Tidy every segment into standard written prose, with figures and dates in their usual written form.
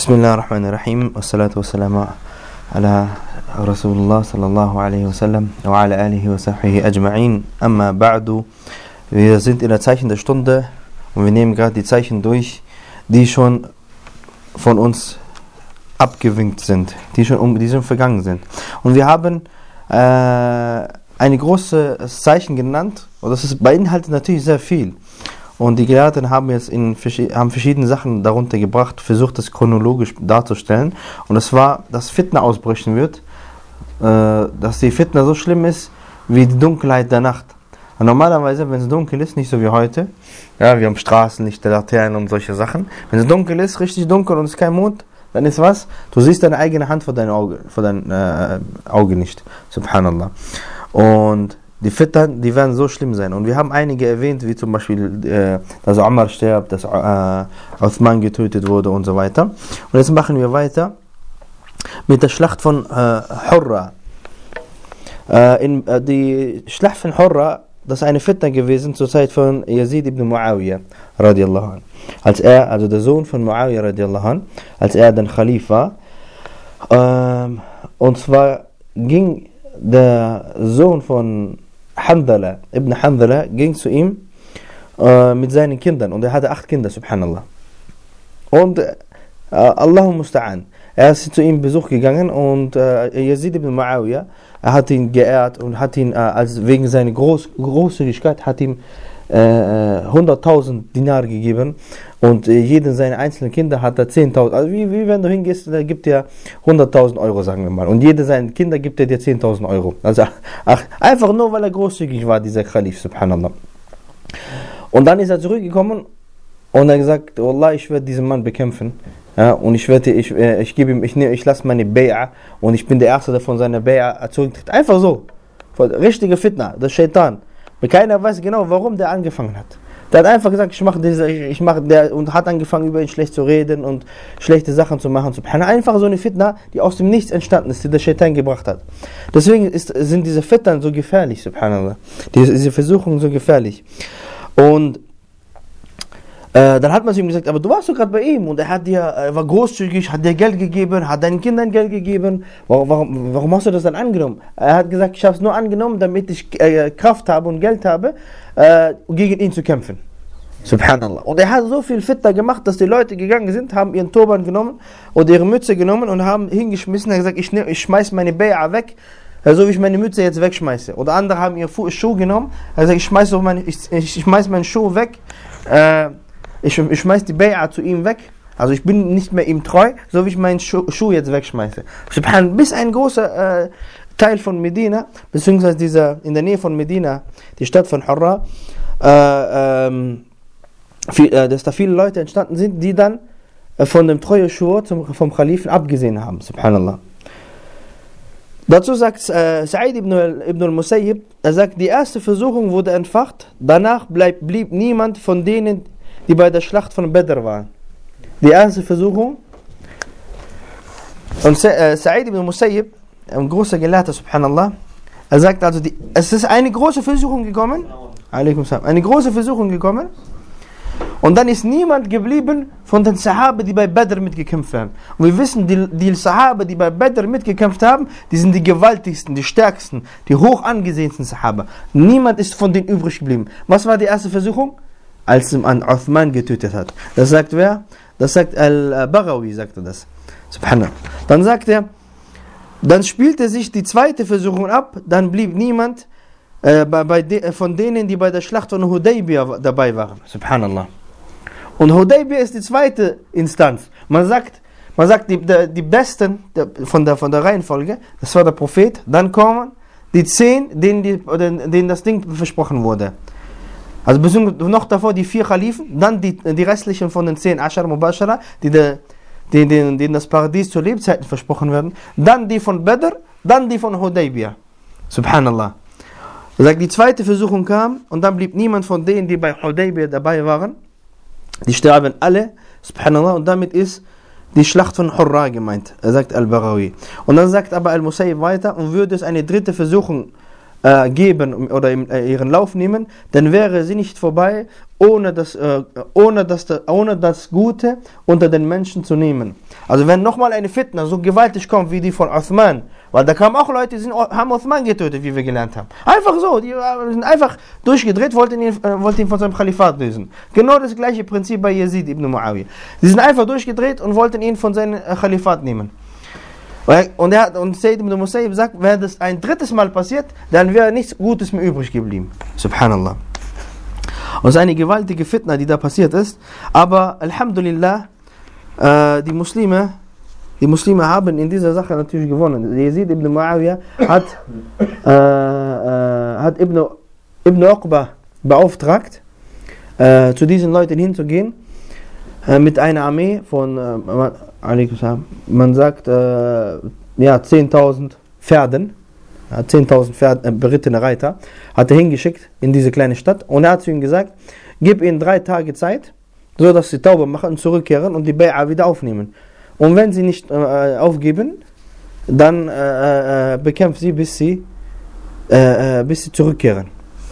Bismillahirrahmanirrahim. Wassalatu wassalamu ala Rasulullah sallallahu alaihi wasallam wa ala alihi wa sahbihi ajma'in. Amma ba'du. Wir sind in der Zeichen der Stunde und wir nehmen gerade die Zeichen durch, die schon von uns abgewinkt sind, die schon vergangen sind. Und wir haben ein großes Zeichen genannt, und das beinhaltet natürlich sehr viel. Und die Gelehrten haben jetzt haben verschiedene Sachen darunter gebracht, versucht das chronologisch darzustellen. Und das war, dass Fitna ausbrechen wird, dass die Fitna so schlimm ist wie die Dunkelheit der Nacht. Und normalerweise, wenn es dunkel ist, nicht so wie heute, ja, wir haben Straßenlichter, Laternen und solche Sachen. Wenn es dunkel ist, richtig dunkel und es ist kein Mond, dann ist was? Du siehst deine eigene Hand vor deinem Auge nicht. Subhanallah. Und die Fitnen, die werden so schlimm sein. Und wir haben einige erwähnt, wie zum Beispiel, dass Umar stirbt, dass Uthman getötet wurde und so weiter. Und jetzt machen wir weiter mit der Schlacht von Hurra. Die Schlacht von Hurra, das ist eine Fitna gewesen zur Zeit von Yazid ibn Muawiyah radiallahu anh. Also der Sohn von Muawiyah radiallahu anh, als er dann Khalif war. Und zwar ging der Sohn von Handala, Ibn Handala, ging zu ihm mit seinen Kindern, und er hatte 8 Kinder, subhanallah. Und Allahu Musta'an, er ist zu ihm Besuch gegangen, und Yazid ibn Muawiyah, er hat ihn geehrt und hat ihn, wegen seiner Großzügigkeit, hat ihm 100.000 Dinar gegeben, und jeden seiner einzelnen Kinder hat er 10.000. Also wie wenn du hingehst, da gibt er 100.000 Euro, sagen wir mal. Und jeder seiner Kinder gibt er dir 10.000 Euro. Also einfach nur, weil er großzügig war, dieser Khalif, subhanallah. Und dann ist er zurückgekommen und er hat gesagt, Wallah, ich werde diesen Mann bekämpfen. Ja, und ich lasse meine Bay'a, und ich bin der Erste, der von seiner Bay'a zurücktritt. Einfach so. Richtige Fitna, der Shaitan. Weil keiner weiß genau, warum der angefangen hat. Der hat einfach gesagt, und hat angefangen, über ihn schlecht zu reden und schlechte Sachen zu machen. Einfach so eine Fitna, die aus dem Nichts entstanden ist, die der Shaitan gebracht hat. Deswegen sind diese Fitnen so gefährlich, subhanallah. Diese Versuchungen so gefährlich. Und dann hat man zu ihm gesagt, aber du warst doch gerade bei ihm, und er war großzügig, hat dir Geld gegeben, hat deinen Kindern Geld gegeben. Warum hast du das dann angenommen? Er hat gesagt, ich habe es nur angenommen, damit ich Kraft habe und Geld habe, gegen ihn zu kämpfen. Subhanallah. Und er hat so viel Fitna gemacht, dass die Leute gegangen sind, haben ihren Turban genommen oder ihre Mütze genommen und haben hingeschmissen. Er hat gesagt, ich schmeiß meine Bay'a weg, so wie ich meine Mütze jetzt wegschmeiße. Oder andere haben ihren Schuh genommen. Er hat gesagt, ich schmeiß meinen Schuh weg, ich schmeiß die Bay'a zu ihm weg, also ich bin nicht mehr ihm treu, so wie ich meinen Schuh jetzt wegschmeiße. Bis ein großer Teil von Medina, beziehungsweise in der Nähe von Medina, die Stadt von Hurra, dass da viele Leute entstanden sind, die dann von dem Treueschwur vom Khalifen abgesehen haben, subhanallah. Dazu sagt Sa'id ibn al-Musayyib, er sagt, die erste Versuchung wurde entfacht, danach blieb niemand von denen, die bei der Schlacht von Badr waren. Die erste Versuchung. Und Sa'id ibn Musayyib, ein großer Gelehrter, subhanallah, er sagt also, es ist eine große Versuchung gekommen, und dann ist niemand geblieben von den Sahaba, die bei Badr mitgekämpft haben. Und wir wissen, die Sahaba, die bei Badr mitgekämpft haben, die sind die gewaltigsten, die stärksten, die hoch angesehensten Sahaba. Niemand ist von denen übrig geblieben. Was war die erste Versuchung? Als man Uthman getötet hat. Das sagt wer? Das sagt Al-Baghawi, sagt er das. Subhanallah. Dann sagt er, dann spielte sich die zweite Versuchung ab, dann blieb niemand von denen, die bei der Schlacht von Hudaybiyah dabei waren. Subhanallah. Und Hudaybiyah ist die zweite Instanz. Man sagt die Besten von der Reihenfolge, das war der Prophet, dann kommen die 10, denen das Ding versprochen wurde. Also noch davor die 4 Khalifen, dann die restlichen von den 10 Ashar Mubashara, denen das Paradies zu Lebzeiten versprochen werden, dann die von Badr, dann die von Hudaybiyah. Subhanallah. Er sagt, die zweite Versuchung kam, und dann blieb niemand von denen, die bei Hudaybiyah dabei waren. Die sterben alle, subhanallah, und damit ist die Schlacht von Hurra gemeint, er sagt Al-Baghawi. Und dann sagt aber Al-Musayyib weiter, und würde es eine dritte Versuchung geben oder ihren Lauf nehmen, dann wäre sie nicht vorbei, ohne das Gute unter den Menschen zu nehmen. Also wenn nochmal eine Fitna so gewaltig kommt wie die von Uthman, weil da kamen auch Leute, die haben Uthman getötet, wie wir gelernt haben. Einfach so, die sind einfach durchgedreht, wollten ihn von seinem Kalifat lösen. Genau das gleiche Prinzip bei Yazid ibn Muawiyah. Sie sind einfach durchgedreht und wollten ihn von seinem Kalifat nehmen. Und Sayyid ibn Musayyib sagt, wenn das ein drittes Mal passiert, dann wäre nichts Gutes mehr übrig geblieben. Subhanallah. Und es ist eine gewaltige Fitna, die da passiert ist. Aber Alhamdulillah, die Muslime haben in dieser Sache natürlich gewonnen. Yazid ibn Muawiyah hat Ibn Uqba beauftragt, zu diesen Leuten hinzugehen, mit einer Armee von, man sagt, 10.000 Pferden, 10.000 berittene Reiter, hat er hingeschickt in diese kleine Stadt und er hat zu ihnen gesagt, gib ihnen 3 Tage Zeit, so dass sie Tauba machen und zurückkehren und die Bai'a wieder aufnehmen. Und wenn sie nicht aufgeben, dann bekämpft sie, bis sie zurückkehren.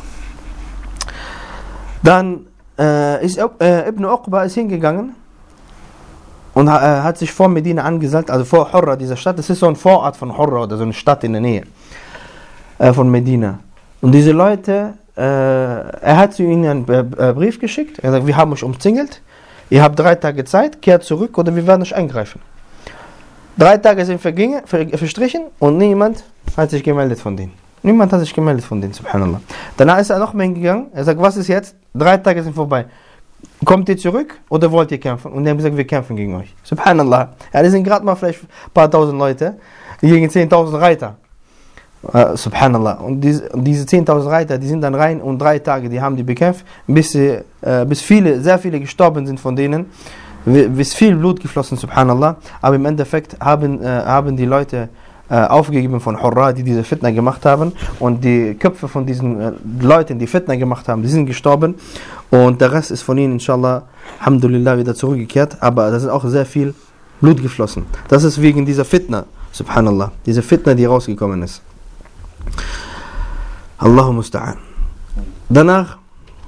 Dann ist Ibn Uqba hingegangen und hat sich vor Medina angesellt, also vor Hurra, dieser Stadt. Das ist so ein Vorort von Hurra oder so eine Stadt in der Nähe von Medina. Und diese Leute, er hat zu ihnen einen Brief geschickt. Er sagt, wir haben euch umzingelt. Ihr habt 3 Tage Zeit, kehrt zurück oder wir werden euch eingreifen. 3 Tage sind verstrichen und niemand hat sich gemeldet von denen. Niemand hat sich gemeldet von denen, subhanallah. Danach ist er noch mehr hingegangen. Er sagt, was ist jetzt? 3 Tage sind vorbei. Kommt ihr zurück oder wollt ihr kämpfen? Und die haben gesagt, wir kämpfen gegen euch. Subhanallah. Ja, das sind gerade mal vielleicht ein paar tausend Leute gegen 10.000 Reiter. Subhanallah. Und diese 10.000 Reiter, die sind dann rein und 3 Tage, die haben die bekämpft, bis sehr viele gestorben sind von denen, bis viel Blut geflossen, subhanallah. Aber im Endeffekt haben die Leute aufgegeben von Hurra, die diese Fitna gemacht haben, und die Köpfe von diesen Leuten, die Fitna gemacht haben, die sind gestorben und der Rest ist von ihnen, inshallah, alhamdulillah, wieder zurückgekehrt, aber da ist auch sehr viel Blut geflossen. Das ist wegen dieser Fitna, subhanallah, diese Fitna, die rausgekommen ist. Allahu musta'an. Danach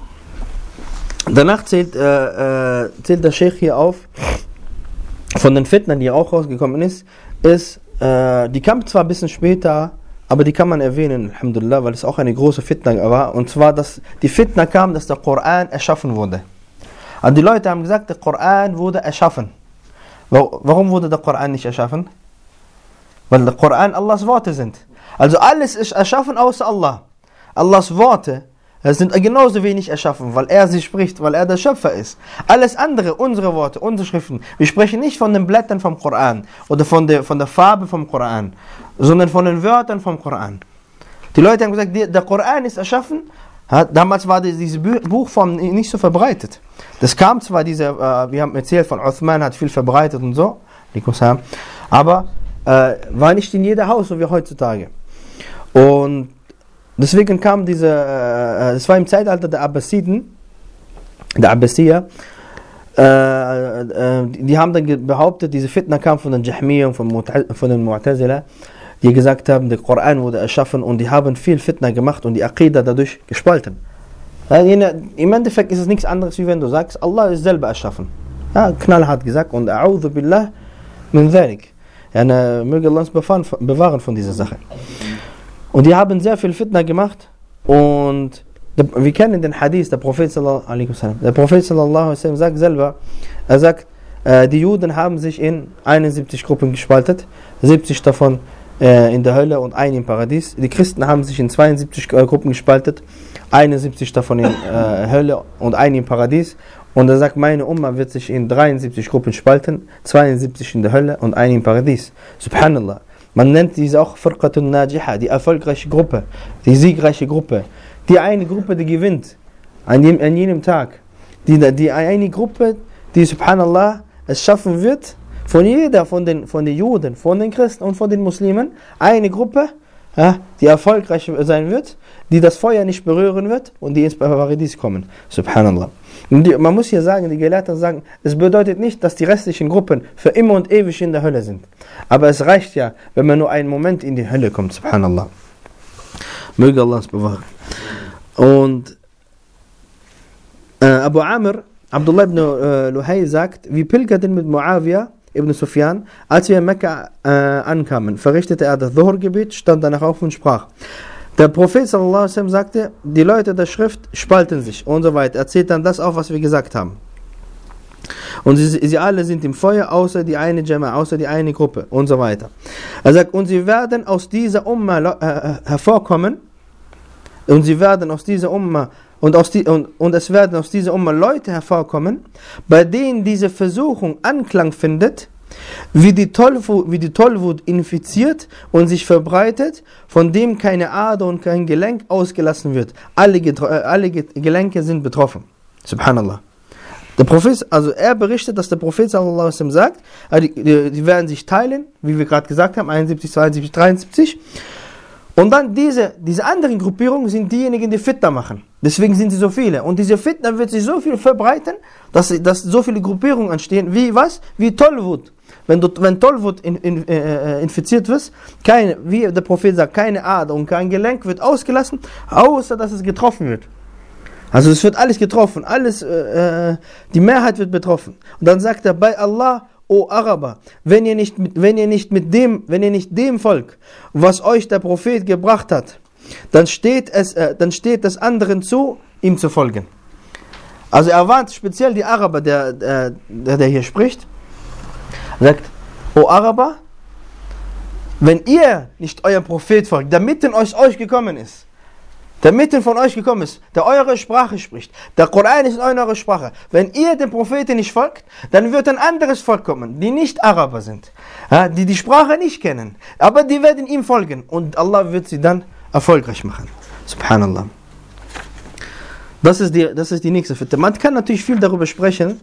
zählt der Sheikh hier auf, von den Fitnen, die auch rausgekommen ist, die kam zwar ein bisschen später, aber die kann man erwähnen, alhamdulillah, weil es auch eine große Fitna war, und zwar, dass die Fitna kam, dass der Koran erschaffen wurde. Und die Leute haben gesagt, der Koran wurde erschaffen. Warum wurde der Koran nicht erschaffen? Weil der Koran Allahs Worte sind. Also alles ist erschaffen außer Allah. Allahs Worte sind genauso wenig erschaffen, weil er sie spricht, weil er der Schöpfer ist. Alles andere, unsere Worte, unsere Schriften, wir sprechen nicht von den Blättern vom Koran oder von der Farbe vom Koran, sondern von den Wörtern vom Koran. Die Leute haben gesagt, der Koran ist erschaffen. Damals war diese Buchform nicht so verbreitet. Das kam zwar, wir haben erzählt, von Uthman hat viel verbreitet und so, aber war nicht in jedem Haus, so wie heutzutage. Und deswegen kam das war im Zeitalter der Abbasiden, der Abbasier, die haben dann behauptet, diese Fitna kam von den Jahmiyyah und von den Mu'tazila, die gesagt haben, der Koran wurde erschaffen, und die haben viel Fitna gemacht und die Aqidah dadurch gespalten. Im Endeffekt ist es nichts anderes, wie wenn du sagst, Allah ist selber erschaffen. Ja, knallhart gesagt, und A'udhu billah min dhalik. Ja, möge Allah uns bewahren von dieser Sache. Und die haben sehr viel Fitna gemacht, und wir kennen den Hadith, der Prophet sallallahu alaihi wasallam sagt selber, er sagt, die Juden haben sich in 71 Gruppen gespaltet, 70 davon in der Hölle und 1 im Paradies. Die Christen haben sich in 72 Gruppen gespaltet, 71 davon in Hölle und 1 im Paradies. Und er sagt, meine Umma wird sich in 73 Gruppen spalten, 72 in der Hölle und 1 im Paradies. Subhanallah. Man nennt diese auch Firqatun Najiha, die erfolgreiche Gruppe, die siegreiche Gruppe. Die eine Gruppe, die gewinnt an jenem Tag. Die eine Gruppe, die, subhanallah, es schaffen wird, von den Juden, von den Christen und von den Muslimen, eine Gruppe, die erfolgreich sein wird, die das Feuer nicht berühren wird und die ins Paradies kommen. Subhanallah. Und man muss hier sagen, die Gelehrten sagen, es bedeutet nicht, dass die restlichen Gruppen für immer und ewig in der Hölle sind. Aber es reicht ja, wenn man nur einen Moment in die Hölle kommt. Subhanallah. Möge Allah uns bewahren. Und Abu Amr, Abdullah ibn Luhay sagt, wir pilgerten mit Muawiyah ibn Sufyan, als wir in Mekka ankamen, verrichtete er das Dhuhr-Gebet, stand danach auf und sprach. Der Prophet sallallahu alaihi wasallam sagte, die Leute der Schrift spalten sich und so weiter. Er zählt dann das auf, was wir gesagt haben. Und sie alle sind im Feuer, außer die eine Jama, außer die eine Gruppe und so weiter. Er sagt, und sie werden aus dieser Umma hervorkommen, und sie werden aus dieser Umma und es werden aus dieser Umma Leute hervorkommen, bei denen diese Versuchung Anklang findet, wie die Tollwut infiziert und sich verbreitet, von dem keine Ader und kein Gelenk ausgelassen wird. Alle Gelenke sind betroffen. Subhanallah. Der Prophet, also er berichtet, dass der Prophet sallallahu alaihi wasallam sagt, die werden sich teilen, wie wir gerade gesagt haben, 71, 72, 73. Und dann diese anderen Gruppierungen sind diejenigen, die Fitna machen. Deswegen sind sie so viele. Und diese Fitna wird sich so viel verbreiten, dass so viele Gruppierungen entstehen. Wie was? Wie Tollwut. Wenn Tollwut infiziert wird, wie der Prophet sagt, keine Ader und kein Gelenk wird ausgelassen, außer dass es getroffen wird. Also es wird alles getroffen, die Mehrheit wird betroffen. Und dann sagt er, bei Allah, O Araber, wenn ihr nicht dem Volk, was euch der Prophet gebracht hat, dann steht es anderen zu, ihm zu folgen. Also er warnt speziell die Araber, der hier spricht, sagt, O Araber, wenn ihr nicht eurem Prophet folgt, der mitten aus euch gekommen ist, der eure Sprache spricht, der Koran ist in eurer Sprache. Wenn ihr dem Propheten nicht folgt, dann wird ein anderes Volk kommen, die nicht Araber sind, die die Sprache nicht kennen, aber die werden ihm folgen und Allah wird sie dann erfolgreich machen. Subhanallah. Das ist die nächste Fitna. Man kann natürlich viel darüber sprechen,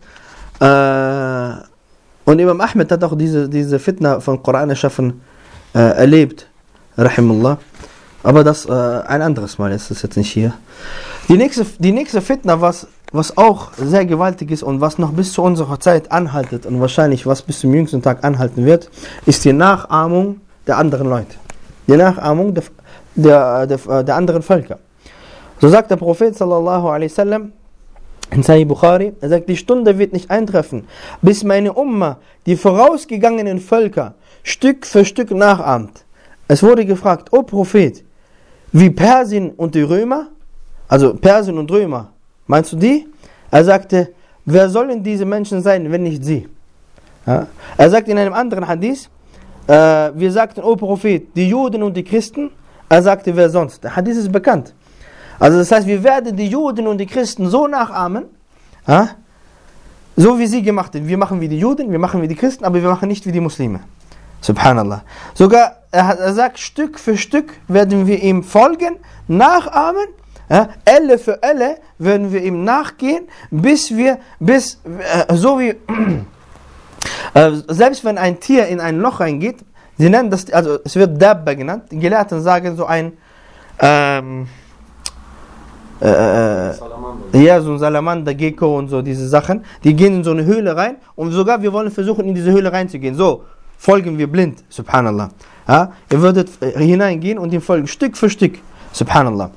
und Imam Ahmed hat auch diese Fitna von Koran erschaffen erlebt, rahimullah. Aber das ein anderes Mal ist das jetzt nicht hier. Die nächste Fitna, was auch sehr gewaltig ist und was noch bis zu unserer Zeit anhaltet und wahrscheinlich was bis zum jüngsten Tag anhalten wird, ist die Nachahmung der anderen Leute. Die Nachahmung der anderen Völker. So sagt der Prophet sallallahu alaihi wasallam in Sahih Bukhari, er sagt, die Stunde wird nicht eintreffen, bis meine Umma die vorausgegangenen Völker Stück für Stück nachahmt. Es wurde gefragt, O Prophet, wie Persien und die Römer? Also Persien und Römer, meinst du die? Er sagte, wer sollen diese Menschen sein, wenn nicht sie? Ja? Er sagt in einem anderen Hadith, wir sagten, O Prophet, die Juden und die Christen. Er sagte, wer sonst? Der Hadith ist bekannt. Also das heißt, wir werden die Juden und die Christen so nachahmen, so wie sie gemacht haben. Wir machen wie die Juden, wir machen wie die Christen, aber wir machen nicht wie die Muslime. Subhanallah. Sogar, er sagt, Stück für Stück werden wir ihm folgen, nachahmen, Elle für Elle werden wir ihm nachgehen, selbst wenn ein Tier in ein Loch reingeht, sie nennen das, also es wird Dabba genannt, die Gelehrten sagen so ein, so ein Salamander, Gecko und so diese Sachen, die gehen in so eine Höhle rein und sogar wir wollen versuchen in diese Höhle reinzugehen, so folgen wir blind, subhanallah. Ihr würdet hineingehen und ihm folgen, Stück für Stück, subhanallah.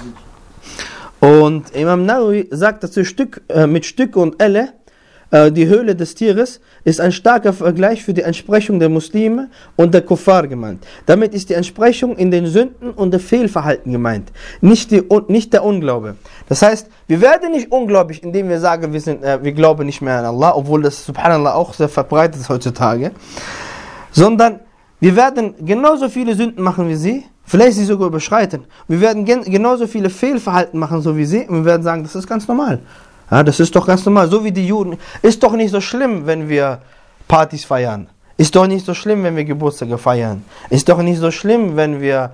Und Imam Nawawi sagt dazu, mit Stück und Elle, die Höhle des Tieres, ist ein starker Vergleich für die Entsprechung der Muslime und der Kuffar gemeint. Damit ist die Entsprechung in den Sünden und der Fehlverhalten gemeint, nicht der Unglaube. Das heißt, wir werden nicht ungläubig, indem wir sagen, wir glauben nicht mehr an Allah, obwohl das subhanallah auch sehr verbreitet ist heutzutage, sondern wir werden genauso viele Sünden machen wie sie, vielleicht sie sogar überschreiten. Wir werden genauso viele Fehlverhalten machen, so wie sie, und wir werden sagen, das ist ganz normal. Ja, das ist doch ganz normal, so wie die Juden. Ist doch nicht so schlimm, wenn wir Partys feiern. Ist doch nicht so schlimm, wenn wir Geburtstage feiern. Ist doch nicht so schlimm, wenn wir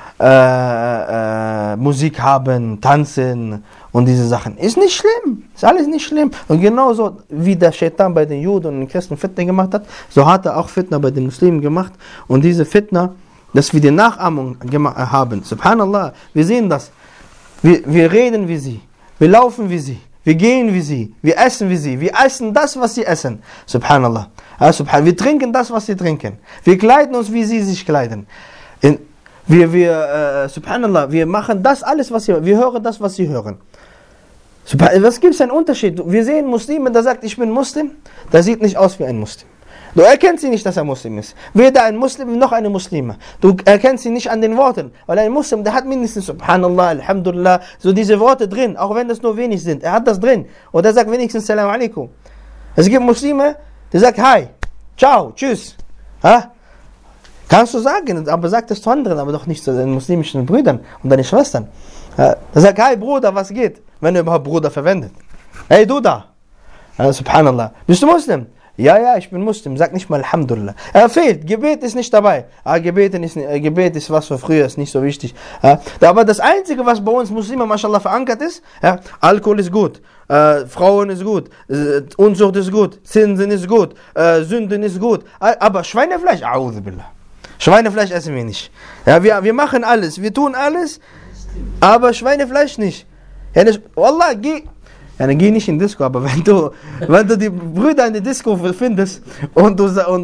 Musik haben, tanzen und diese Sachen. Ist nicht schlimm. Ist alles nicht schlimm. Und genauso wie der Shaitan bei den Juden und den Christen Fitna gemacht hat, so hat er auch Fitna bei den Muslimen gemacht. Und diese Fitna, dass wir die Nachahmung haben. Subhanallah, wir sehen das. Wir reden wie sie. Wir laufen wie sie. Wir gehen wie sie. Wir essen wie sie. Wir essen das, was sie essen. Subhanallah. Wir trinken das, was sie trinken. Wir kleiden uns, wie sie sich kleiden. Subhanallah, wir machen das alles, wir hören das, was sie hören. Was gibt es einen Unterschied? Wir sehen Muslimen, der sagt, ich bin Muslim, der sieht nicht aus wie ein Muslim. Du erkennst ihn nicht, dass er Muslim ist. Weder ein Muslim noch eine Muslime. Du erkennst ihn nicht an den Worten. Weil ein Muslim, der hat mindestens Subhanallah, Alhamdulillah, so diese Worte drin, auch wenn das nur wenig sind. Er hat das drin. Oder er sagt wenigstens Salam alaikum. Es gibt Muslime, der sagt Hi, Ciao, Tschüss. Ha? Kannst du sagen, aber sag das zu anderen, aber doch nicht zu deinen muslimischen Brüdern und deinen Schwestern. Er sagt Hi Bruder, was geht? Wenn er überhaupt Bruder verwendet. Hey du da. Subhanallah. Bist du Muslim? Ja, ich bin Muslim, sag nicht mal Alhamdulillah. Er fehlt, Gebet ist nicht dabei. Gebet ist was für früher, ist nicht so wichtig. Aber das Einzige, was bei uns Muslime, mashallah, verankert ist, Alkohol ist gut, Frauen ist gut, Unzucht ist gut, Zinsen ist gut, Sünden ist gut, aber Schweinefleisch, a'udhu billah. Schweinefleisch essen wir nicht. Ja, wir machen alles, wir tun alles, aber Schweinefleisch nicht. Ja, Wallah, dann geh nicht in Disco, aber wenn du die Brüder in der Disco findest und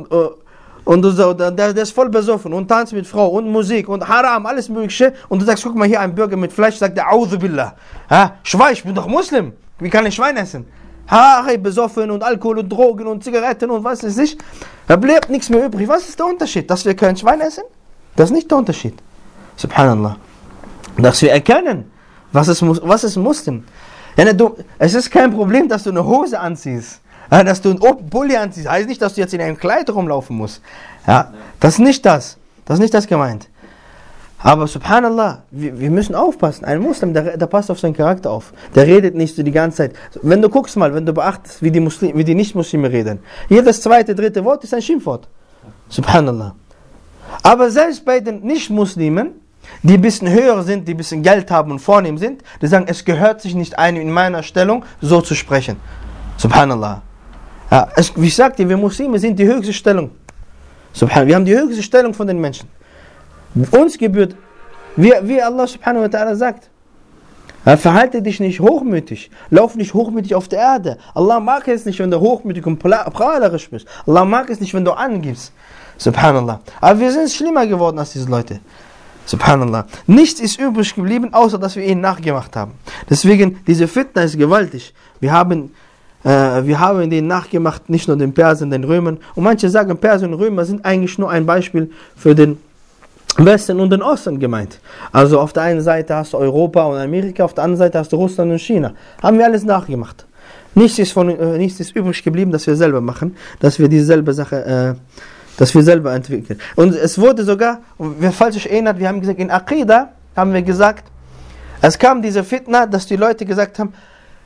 der ist voll besoffen und tanzt mit Frau und Musik und Haram, alles Mögliche und du sagst, guck mal hier, ein Burger mit Fleisch, sagt der A'udhu billah. Schwein, ich bin doch Muslim, wie kann ich Schwein essen? Besoffen und Alkohol und Drogen und Zigaretten und was weiß ich. Da bleibt nichts mehr übrig. Was ist der Unterschied? Dass wir kein Schwein essen? Das ist nicht der Unterschied. Subhanallah. Dass wir erkennen, was ist Muslim. Ja, es ist kein Problem, dass du eine Hose anziehst, dass du einen Pulli anziehst. Heißt nicht, dass du jetzt in einem Kleid rumlaufen musst. Ja, das ist nicht das. Das ist nicht das gemeint. Aber Subhanallah, wir müssen aufpassen. Ein Muslim, der passt auf seinen Charakter auf. Der redet nicht so die ganze Zeit. Wenn du guckst mal, wenn du beachtest, wie die Nicht-Muslime reden. Jedes zweite, dritte Wort ist ein Schimpfwort. Subhanallah. Aber selbst bei den Nicht-Muslimen, die ein bisschen höher sind, die ein bisschen Geld haben und vornehm sind, die sagen, es gehört sich nicht ein, in meiner Stellung so zu sprechen. Subhanallah. Ja, wie ich sagte, wir Muslime sind die höchste Stellung. Subhanallah. Wir haben die höchste Stellung von den Menschen. Uns gebührt, wie Allah subhanahu wa ta'ala sagt, verhalte dich nicht hochmütig, lauf nicht hochmütig auf der Erde. Allah mag es nicht, wenn du hochmütig und prahlerisch bist. Allah mag es nicht, wenn du angibst. Subhanallah. Aber wir sind schlimmer geworden als diese Leute. Subhanallah. Nichts ist übrig geblieben, außer dass wir ihnen nachgemacht haben. Deswegen, diese Fitna ist gewaltig. Wir haben denen nachgemacht, nicht nur den Persern, den Römern. Und manche sagen, Perser und Römer sind eigentlich nur ein Beispiel für den Westen und den Osten gemeint. Also auf der einen Seite hast du Europa und Amerika, auf der anderen Seite hast du Russland und China. Haben wir alles nachgemacht. Nichts ist übrig geblieben, dass wir selber machen, dass wir dieselbe Sache dass wir selber entwickeln. Und es wurde sogar, wer falsch sich erinnert, wir haben gesagt, in Aqidah haben wir gesagt, es kam diese Fitna, dass die Leute gesagt haben,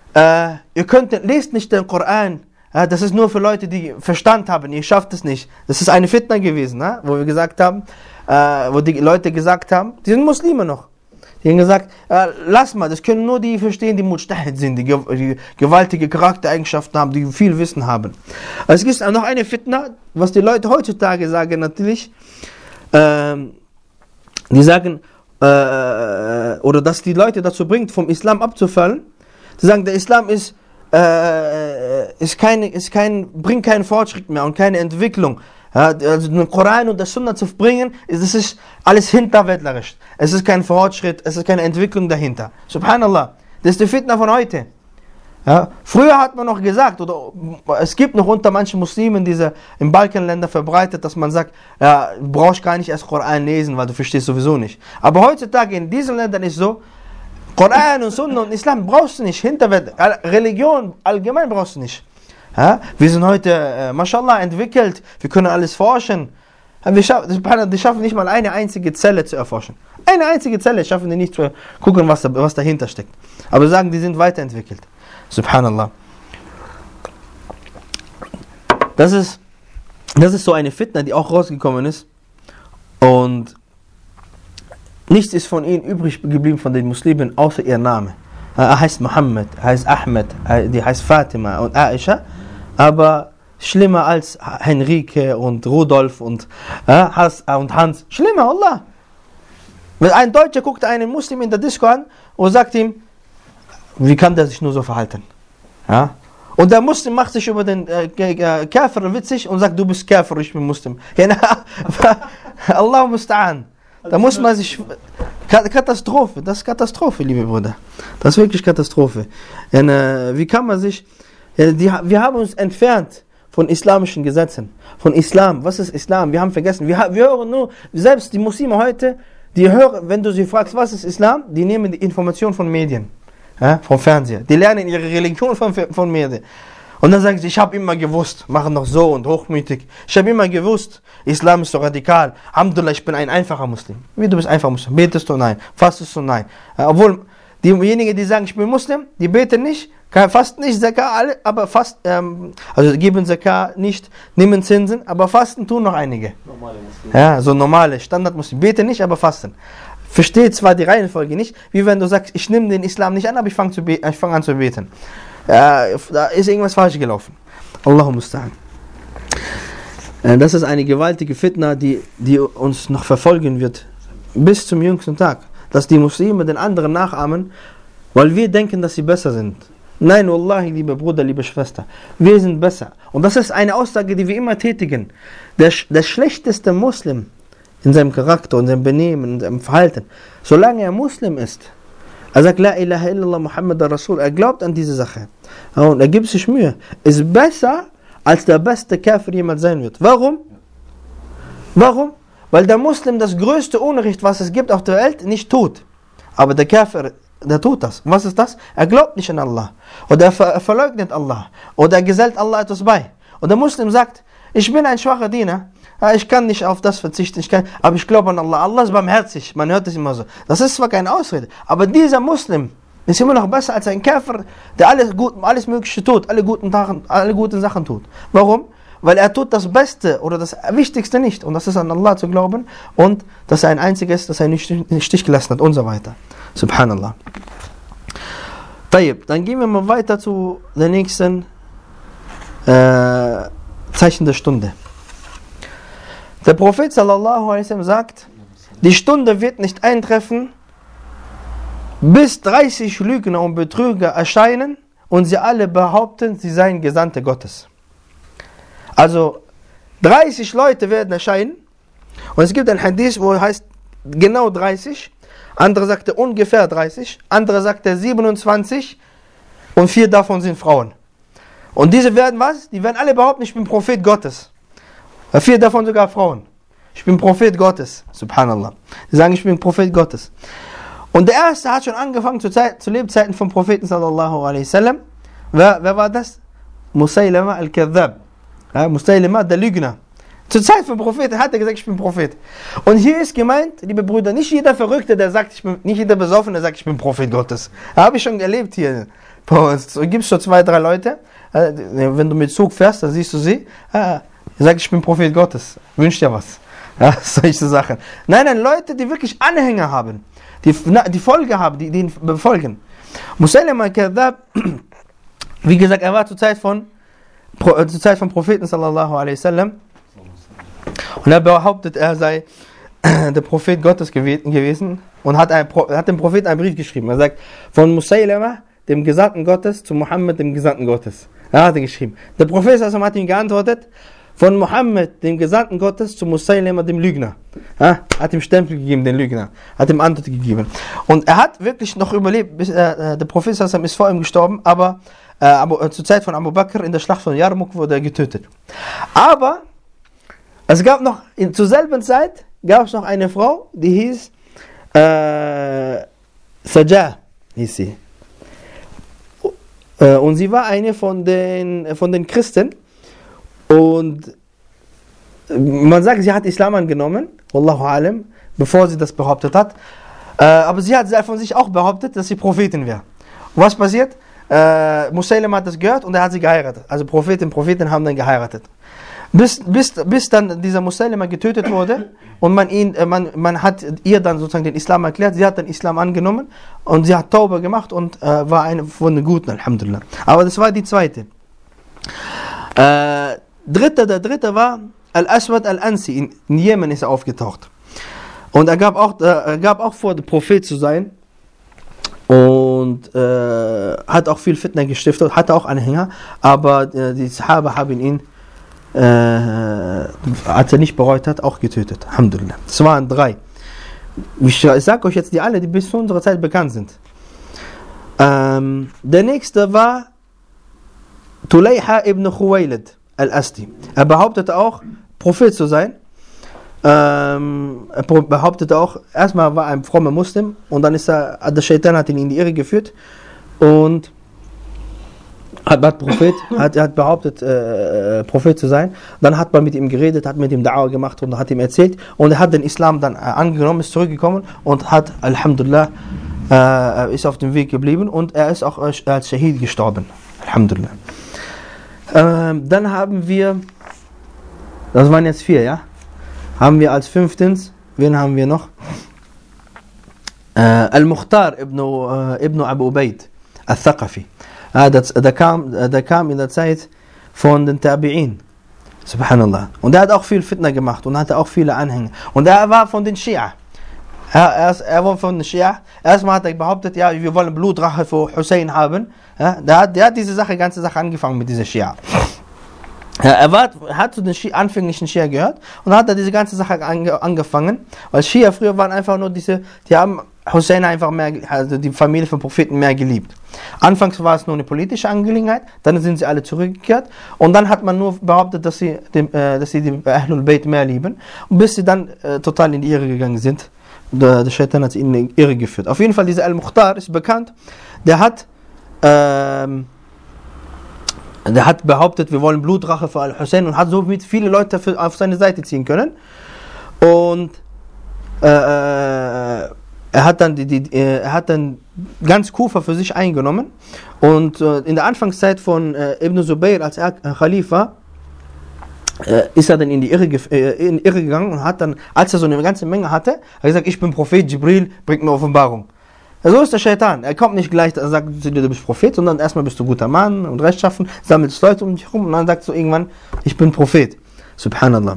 lest nicht den Koran, das ist nur für Leute, die Verstand haben, ihr schafft es nicht. Das ist eine Fitna gewesen, wo wir gesagt haben, wo die Leute gesagt haben, die sind Muslime noch. Die haben gesagt, lass mal, das können nur die verstehen, die Mujtahid sind, die gewaltige Charaktereigenschaften haben, die viel Wissen haben. Es gibt noch eine Fitna, was die Leute heutzutage sagen natürlich, die sagen, oder dass die Leute dazu bringt, vom Islam abzufallen. Die sagen, der Islam bringt keinen Fortschritt mehr und keine Entwicklung. Ja, also den Koran und das Sunna zu bringen, das ist alles hinterwäldlerisch. Es ist kein Fortschritt, es ist keine Entwicklung dahinter. Subhanallah, das ist die Fitna von heute. Ja, früher hat man noch gesagt, oder es gibt noch unter manchen Muslimen diese im Balkanländer verbreitet, dass man sagt, ja, du brauchst gar nicht erst Koran lesen, weil du verstehst sowieso nicht. Aber heutzutage in diesen Ländern ist so, Koran und Sunna und Islam brauchst du nicht, Religion allgemein brauchst du nicht. Ja, wir sind heute, mashallah, entwickelt, wir können alles forschen. Die schaffen nicht mal eine einzige Zelle zu erforschen. Eine einzige Zelle schaffen die nicht zu gucken, was dahinter steckt. Aber sagen, die sind weiterentwickelt. Subhanallah. Das ist so eine Fitna, die auch rausgekommen ist. Und nichts ist von ihnen übrig geblieben, von den Muslimen, außer ihr Name. Er heißt Mohammed, er heißt Ahmed, die heißt Fatima und Aisha. Aber schlimmer als Henrike und Rudolf und Hans. Schlimmer, Allah. Wenn ein Deutscher guckt einen Muslim in der Disco an und sagt ihm, wie kann der sich nur so verhalten? Ja? Und der Muslim macht sich über den Kafir witzig und sagt, du bist Kafir, ich bin Muslim. Ja, Allah musta'an. Da muss man sich... Katastrophe, das ist Katastrophe, liebe Brüder. Das ist wirklich Katastrophe. Und, wie kann man sich... wir haben uns entfernt von islamischen Gesetzen. Von Islam. Was ist Islam? Wir haben vergessen. Wir hören nur... Selbst die Muslime heute, die hören, wenn du sie fragst, was ist Islam? Die nehmen die Information von Medien. Ja, vom Fernseher. Die lernen ihre Religion von Medien. Und dann sagen sie, ich habe immer gewusst, machen noch so und hochmütig. Ich habe immer gewusst, Islam ist so radikal. Alhamdulillah, ich bin ein einfacher Muslim. Wie, du bist einfach Muslim? Betest du? Nein. Fastest du? Nein. Obwohl, diejenigen, die sagen, ich bin Muslim, die beten nicht, fasten nicht, Zakah, aber also geben Zakah nicht, nehmen Zinsen, aber fasten tun noch einige. Normale Muslime. Ja, so normale, Standard-Muslim. Beten nicht, aber fasten. Verstehe zwar die Reihenfolge nicht, wie wenn du sagst, ich nehme den Islam nicht an, aber ich fange an zu beten. Da ist irgendwas falsch gelaufen. Allahu musta'an. Das ist eine gewaltige Fitna, die uns noch verfolgen wird, bis zum jüngsten Tag. Dass die Muslime den anderen nachahmen, weil wir denken, dass sie besser sind. Nein, Wallahi, liebe Bruder, liebe Schwester, wir sind besser. Und das ist eine Aussage, die wir immer tätigen. Der schlechteste Muslim in seinem Charakter, in seinem Benehmen, in seinem Verhalten, solange er Muslim ist, er sagt, La ilaha illallah Muhammad Rasul, er glaubt an diese Sache. Und er gibt sich Mühe. Ist besser, als der beste Kafir jemals sein wird. Warum? Warum? Weil der Muslim das größte Unrecht, was es gibt auf der Welt, nicht tut. Aber der Kafir, der tut das. Und was ist das? Er glaubt nicht an Allah. Oder er verleugnet Allah. Oder er gesellt Allah etwas bei. Und der Muslim sagt, ich bin ein schwacher Diener. Ich kann nicht auf das verzichten, aber ich glaube an Allah. Allah ist barmherzig, man hört es immer so. Das ist zwar keine Ausrede, aber dieser Muslim ist immer noch besser als ein Käfer, der alles Mögliche tut, alle guten Sachen tut. Warum? Weil er tut das Beste oder das Wichtigste nicht. Und das ist an Allah zu glauben und dass er ein einziges, dass er nicht Stich gelassen hat und so weiter. Subhanallah. Dann gehen wir mal weiter zu der nächsten Zeichen der Stunde. Der Prophet sallallahu alaihi wasallam sagt, die Stunde wird nicht eintreffen, bis 30 Lügner und Betrüger erscheinen und sie alle behaupten, sie seien Gesandte Gottes. Also 30 Leute werden erscheinen und es gibt ein Hadith, wo es heißt genau 30, andere sagt er ungefähr 30, andere sagt er 27 und 4 davon sind Frauen. Und diese werden was? Die werden alle behaupten, ich bin Prophet Gottes. 4 davon sogar Frauen. Ich bin Prophet Gottes. Subhanallah. Die sagen, ich bin Prophet Gottes. Und der erste hat schon angefangen zu Lebzeiten vom Propheten sallallahu alaihi wasallam. Wer war das? Musaylama al-Kadhab. Ja, Musaylama, der Lügner. Zur Zeit vom Propheten hat er gesagt, ich bin Prophet. Und hier ist gemeint, liebe Brüder, nicht jeder Verrückte, der sagt, nicht jeder Besoffene, der sagt, ich bin Prophet Gottes. Das habe ich schon erlebt hier. Es gibt so 2, 3 Leute, wenn du mit Zug fährst, dann siehst du sie, er sagt, ich bin Prophet Gottes, wünsch dir was. Ja, solche Sachen. Nein, Leute, die wirklich Anhänger haben, die Folge haben, die ihn befolgen. Musaylama al-Kadhab, wie gesagt, er war zur Zeit vom Propheten sallallahu alaihi wasallam und er behauptet, er sei der Prophet Gottes gewesen und hat dem Propheten einen Brief geschrieben. Er sagt, von Musaylama, dem Gesandten Gottes, zu Mohammed, dem Gesandten Gottes. Er hat geschrieben. Der Prophet hat ihm geantwortet, von Mohammed, dem Gesandten Gottes, zu Musaylama, dem Lügner. Ja, hat ihm Stempel gegeben, den Lügner. Hat ihm Antwort gegeben. Und er hat wirklich noch überlebt, bis der Prophet ist vor ihm gestorben, aber zur Zeit von Abu Bakr in der Schlacht von Yarmuk wurde er getötet. Aber es gab noch, zur selben Zeit gab es noch eine Frau, die hieß Sajah, hieß sie. Und sie war eine von den Christen. Und man sagt, sie hat Islam angenommen, Wallahu alam, bevor sie das behauptet hat. Aber sie hat von sich auch behauptet, dass sie Prophetin wäre. Und was passiert? Musaylama hat das gehört und er hat sie geheiratet. Also Propheten haben dann geheiratet. Bis dann dieser Musaylama getötet wurde und man hat ihr dann sozusagen den Islam erklärt. Sie hat den Islam angenommen und sie hat Tauba gemacht und war eine von den Guten, Alhamdulillah. Aber das war die zweite. Der dritte war Al-Aswad Al-Ansi, in Jemen ist er aufgetaucht. Und er gab auch vor, der Prophet zu sein und hat auch viel Fitna gestiftet, hatte auch Anhänger, aber die Sahaba haben ihn, als er nicht bereut hat, auch getötet. Alhamdulillah. Das waren 3. Ich sage euch jetzt die alle, die bis zu unserer Zeit bekannt sind. Der nächste war Tulayha ibn Khuwaylid al-Asti. Er behauptete auch, Prophet zu sein. Er behauptete auch, erstmal war er ein frommer Muslim und dann der Shaitan hat ihn in die Irre geführt und hat behauptet, Prophet zu sein. Dann hat man mit ihm geredet, hat mit ihm Da'wah gemacht und hat ihm erzählt und er hat den Islam dann angenommen, ist zurückgekommen und hat, Alhamdulillah, ist auf dem Weg geblieben und er ist auch als Shahid gestorben. Alhamdulillah. Dann haben wir, das waren jetzt 4, ja? Haben wir als 5. Wen haben wir noch? Al-Mukhtar ibn Abu Ubaid al-Thaqafi. Der kam in der Zeit von den Tabi'in. Subhanallah. Und er hat auch viel Fitna gemacht und hatte auch viele Anhänger. Und er war von den Schia. Er war von den Schia. Erstmal hat er behauptet, ja, wir wollen Blutrache für Hussein haben. Ja, der hat diese ganze Sache angefangen mit dieser Schia. Ja, er hat zu den anfänglichen Schia gehört und hat diese ganze Sache angefangen. Weil Schia früher waren einfach nur die haben Hussein einfach mehr, also die Familie von Propheten mehr geliebt. Anfangs war es nur eine politische Angelegenheit, dann sind sie alle zurückgekehrt und dann hat man nur behauptet, dass sie die Ahlul Bayt mehr lieben und bis sie dann total in die Irre gegangen sind. Der Shaitan hat sie in die Irre geführt. Auf jeden Fall, dieser Al-Mukhtar ist bekannt, der hat behauptet, wir wollen Blutrache für Al-Hussein und hat somit viele Leute auf seine Seite ziehen können. Und er hat dann ganz Kufa für sich eingenommen. Und in der Anfangszeit von Ibn Zubayr, als er Khalif war, ist er dann in die Irre gegangen und hat dann, als er so eine ganze Menge hatte, hat er gesagt, ich bin Prophet, Jibril bringt mir Offenbarung. So ist der Shaitan. Er kommt nicht gleich, er sagt zu dir, du bist Prophet, sondern erstmal bist du guter Mann und rechtschaffen, sammelst Leute um dich herum und dann sagst du irgendwann, ich bin Prophet. Subhanallah.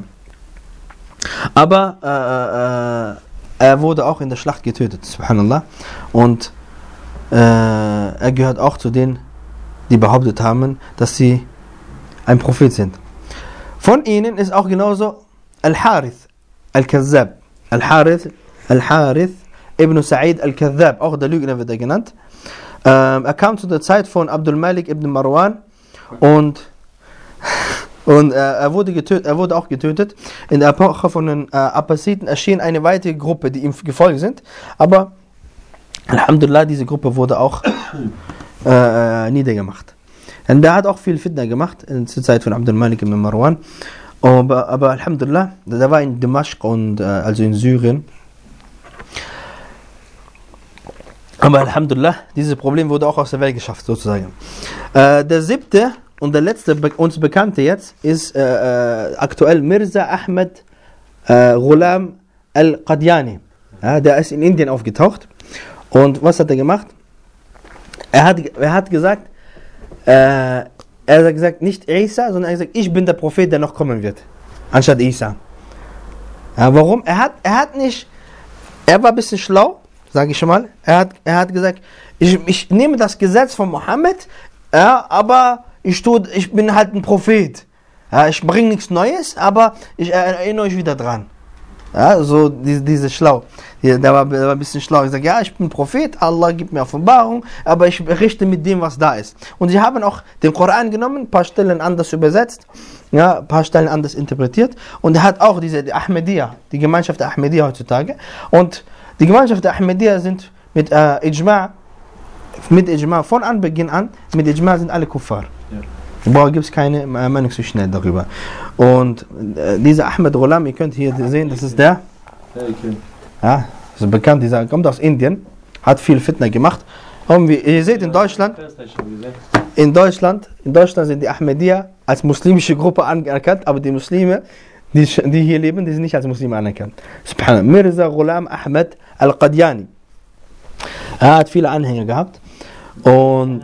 Aber er wurde auch in der Schlacht getötet. Subhanallah. Und er gehört auch zu denen, die behauptet haben, dass sie ein Prophet sind. Von ihnen ist auch genauso Al-Harith Al-Kazzab. Al-Harith Ibn Sa'id Al-Kadhab, auch der Lügner wird er genannt. Er kam zu der Zeit von Abdul Malik ibn Marwan und er wurde auch getötet. In der Epoche von den Abbasiden erschien eine weitere Gruppe, die ihm gefolgt sind. Aber Alhamdulillah, diese Gruppe wurde auch niedergemacht. Und der hat auch viel Fitna gemacht zur Zeit von Abdul Malik ibn Marwan. Aber Alhamdulillah, der war in Damaschq und also in Syrien. Aber Alhamdulillah, dieses Problem wurde auch aus der Welt geschafft, sozusagen. Der 7. und der letzte uns Bekannte jetzt ist aktuell Mirza Ahmed Ghulam al-Qadiani. Ja, der ist in Indien aufgetaucht. Und was hat er gemacht? Er hat gesagt, nicht Isa, sondern er hat gesagt, ich bin der Prophet, der noch kommen wird. Anstatt Isa. Ja, warum? Er war ein bisschen schlau, sage ich schon mal. Er hat gesagt, ich nehme das Gesetz von Mohammed, ja, aber ich bin halt ein Prophet. Ja, ich bringe nichts Neues, aber ich erinnere euch wieder dran. Ja, so diese schlau. Der war ein bisschen schlau. Ich sage, ja, ich bin Prophet, Allah gibt mir Offenbarung, aber ich berichte mit dem, was da ist. Und sie haben auch den Koran genommen, ein paar Stellen anders übersetzt, ja, ein paar Stellen anders interpretiert. Und er hat auch die Ahmadiyya, die Gemeinschaft der Ahmadiyya heutzutage. Und die Gemeinschaft der Ahmadiyya sind mit Ijma' von Anbeginn an, mit Ijma' sind alle Kuffar. Ja. Da gibt es keine Meinungsverschiedenheit darüber. Und dieser Ahmed Ghulam, ihr könnt hier sehen, das ist der. Ja, das ist bekannt, dieser kommt aus Indien, hat viel Fitna gemacht. Und ihr seht in Deutschland sind die Ahmadiyya als muslimische Gruppe anerkannt, aber die Muslime, die hier leben, die sind nicht als Muslime anerkannt. Subhanallah. Mirza Ghulam Ahmed Al-Qadiani. Er hat viele Anhänger gehabt. Und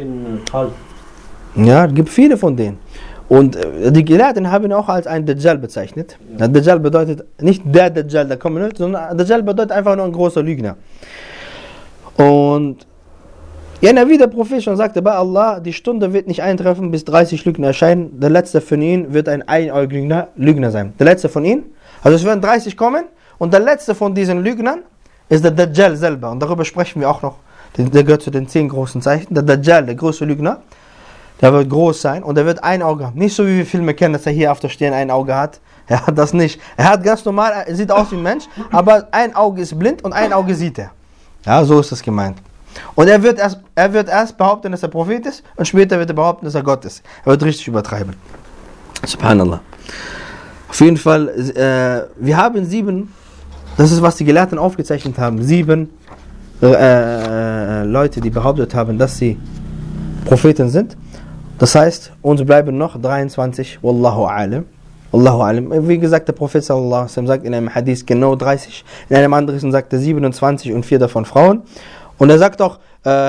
ja, es gibt viele von denen. Und die Gelehrten haben ihn auch als einen Dajjal bezeichnet. Ja. Dajjal bedeutet nicht der Dajjal, der kommen wird, sondern Dajjal bedeutet einfach nur ein großer Lügner. Und ja, wie der Prophet schon sagte, bei Allah, die Stunde wird nicht eintreffen, bis 30 Lügner erscheinen. Der letzte von ihnen wird ein einäugiger Lügner sein. Der letzte von ihnen, also es werden 30 kommen Und der letzte von diesen Lügnern ist der Dajjal selber. Und darüber sprechen wir auch noch. Der gehört zu den 10 großen Zeichen. Der Dajjal, der größte Lügner, der wird groß sein und er wird ein Auge haben. Nicht so wie wir Filme kennen, dass er hier auf der Stirn ein Auge hat. Er hat das nicht. Er hat ganz normal, er sieht aus wie ein Mensch, aber ein Auge ist blind und ein Auge sieht er. Ja, so ist das gemeint. Und er wird erst behaupten, dass er Prophet ist und später wird er behaupten, dass er Gott ist. Er wird richtig übertreiben. Subhanallah. Auf jeden Fall, wir haben 7, das ist was die Gelehrten aufgezeichnet haben, 7 Leute, die behauptet haben, dass sie Propheten sind. Das heißt, uns bleiben noch 23, Wallahu a'lam. Allahu a'lam. Wie gesagt, der Prophet sallallahu alaihi wasallam sagt in einem Hadith genau 30, in einem anderen sagt er 27 und 4 davon Frauen. Und er sagt auch,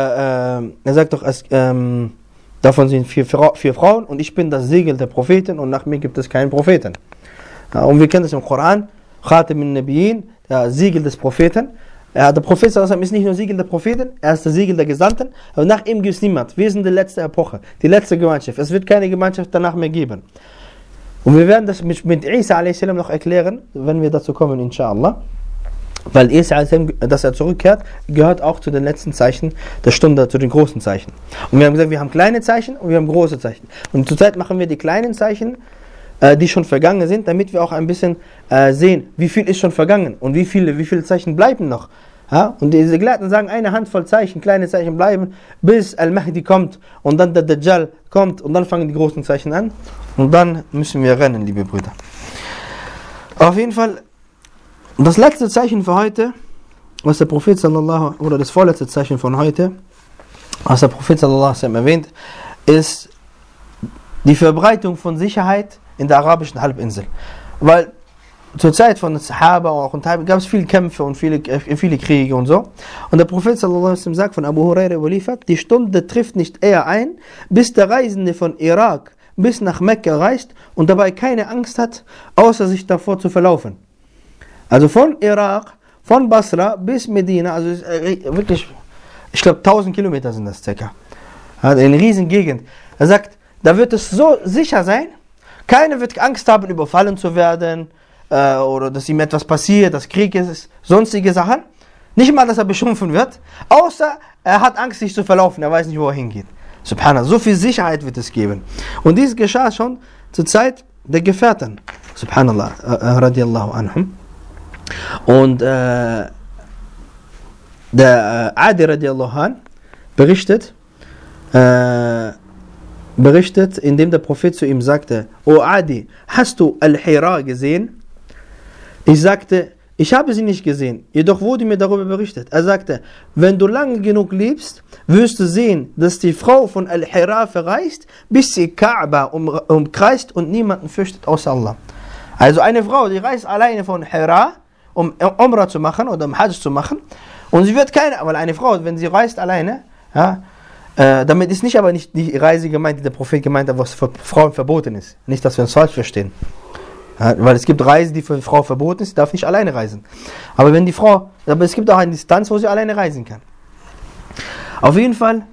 davon sind 4 Frauen und ich bin das Siegel der Propheten und nach mir gibt es keinen Propheten. Ja, und wir kennen das im Koran, Khatim al-Nabiyyin, der Siegel des Propheten. Der Prophet sallallahu alaihi wasallam ist nicht nur Siegel der Propheten, er ist der Siegel der Gesandten, aber nach ihm gibt es niemand. Wir sind die letzte Epoche, die letzte Gemeinschaft. Es wird keine Gemeinschaft danach mehr geben. Und wir werden das mit Isa a.s. noch erklären, wenn wir dazu kommen, inshallah. Weil Isa a.s., dass er zurückkehrt, gehört auch zu den letzten Zeichen der Stunde, zu den großen Zeichen. Und wir haben gesagt, wir haben kleine Zeichen und wir haben große Zeichen. Und zurzeit machen wir die kleinen Zeichen, die schon vergangen sind, damit wir auch ein bisschen sehen, wie viel ist schon vergangen und wie viele Zeichen bleiben noch. Ja? Und diese Gelehrten sagen, eine Handvoll Zeichen, kleine Zeichen bleiben, bis Al-Mahdi kommt und dann der Dajjal kommt und dann fangen die großen Zeichen an und dann müssen wir rennen, liebe Brüder. Auf jeden Fall, das letzte Zeichen für heute, was der Prophet sallallahu, oder das vorletzte Zeichen von heute, was der Prophet sallallahu erwähnt, ist die Verbreitung von Sicherheit in der arabischen Halbinsel. Weil zur Zeit von den Sahaba auch und gab es viele Kämpfe und viele Kriege und so. Und der Prophet sallallahu alaihi wasallam sagt von Abu Huraira überliefert, die Stunde trifft nicht eher ein, bis der Reisende von Irak bis nach Mekka reist und dabei keine Angst hat, außer sich davor zu verlaufen. Also von Irak, von Basra bis Medina, also wirklich, ich glaube 1000 Kilometer sind das circa. Eine riesen Gegend. Er sagt, da wird es so sicher sein, keiner wird Angst haben, überfallen zu werden, oder dass ihm etwas passiert, dass Krieg ist, sonstige Sachen. Nicht mal, dass er beschimpfen wird, außer er hat Angst, sich zu verlaufen, er weiß nicht, wo er hingeht. Subhanallah, so viel Sicherheit wird es geben. Und dies geschah schon zur Zeit der Gefährten. Subhanallah, radiallahu anhum. Und der Adi radiallahu anh berichtet, indem der Prophet zu ihm sagte, O Adi, hast du Al-Hira gesehen? Ich sagte, ich habe sie nicht gesehen, jedoch wurde mir darüber berichtet. Er sagte, wenn du lange genug lebst, wirst du sehen, dass die Frau von Al-Hira verreist, bis sie Kaaba umkreist und niemanden fürchtet außer Allah. Also eine Frau, die reist alleine von Hira, um Umrah zu machen oder um Hajj zu machen, und sie wird keine, weil eine Frau, wenn sie reist alleine, ja, damit ist aber nicht die Reise gemeint, die der Prophet gemeint hat, was für Frauen verboten ist. Nicht, dass wir uns falsch verstehen. Ja, weil es gibt Reisen, die für die Frau verboten ist, sie darf nicht alleine reisen. Aber es gibt auch eine Distanz, wo sie alleine reisen kann. Auf jeden Fall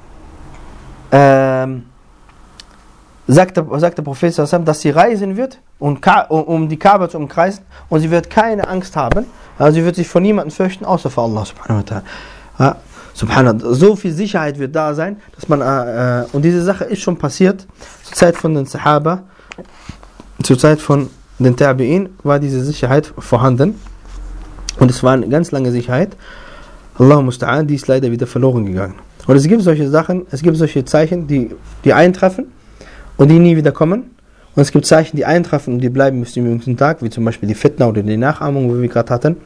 sagt der Prophet, dass sie reisen wird, um die Kaaba zu umkreisen, und sie wird keine Angst haben. Also sie wird sich vor niemandem fürchten, außer vor Allah subhanahu wa ta'ala. Ja, subhanallah, so viel Sicherheit wird da sein, dass man, und diese Sache ist schon passiert, zur Zeit von den Sahaba, zur Zeit von den Tabi'in war diese Sicherheit vorhanden, und es war eine ganz lange Sicherheit. Allah musta'an, die ist leider wieder verloren gegangen. Und es gibt solche Sachen, es gibt solche Zeichen, die eintreffen und die nie wieder kommen. Und es gibt Zeichen, die eintreffen und die bleiben bis zum jüngsten Tag, wie zum Beispiel die Fitna oder die Nachahmung, wo wir gerade hatten.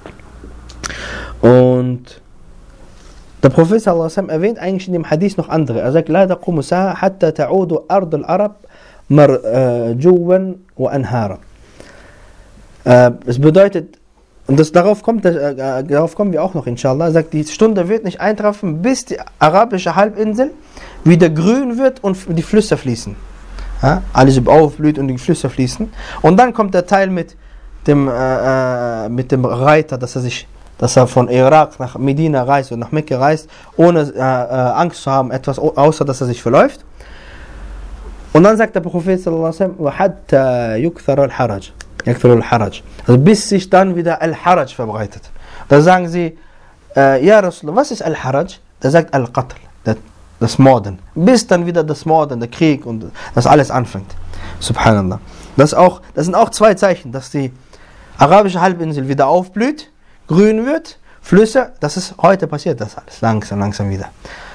Und der Prophet sallallahu alaihi wasallam erwähnt eigentlich in dem Hadith noch andere. Er sagt, La taqumu sa'a hatta ta'udu ard al-Arab marjuwan wa anhara. Es bedeutet, und darauf kommen wir auch noch, inshallah. Er sagt, die Stunde wird nicht eintreffen, bis die arabische Halbinsel wieder grün wird und die Flüsse fließen. Ja, alles aufblüht und die Flüsse fließen. Und dann kommt der Teil mit dem Reiter, dass er von Irak nach Medina reist und nach Mekka reist, ohne Angst zu haben, außer dass er sich verläuft. Und dann sagt der Prophet sallallahu alaihi wasallam, Yakthurul Haraj. Also bis sich dann wieder Al-Haraj verbreitet. Da sagen sie, ja Rasulullah, was ist Al-Haraj? Da sagt Al-Qatl, das Morden. Bis dann wieder das Morden, der Krieg und das alles anfängt. Subhanallah. Das sind auch zwei Zeichen, dass die arabische Halbinsel wieder aufblüht, grün wird, Flüsse, das ist heute passiert, das alles langsam wieder.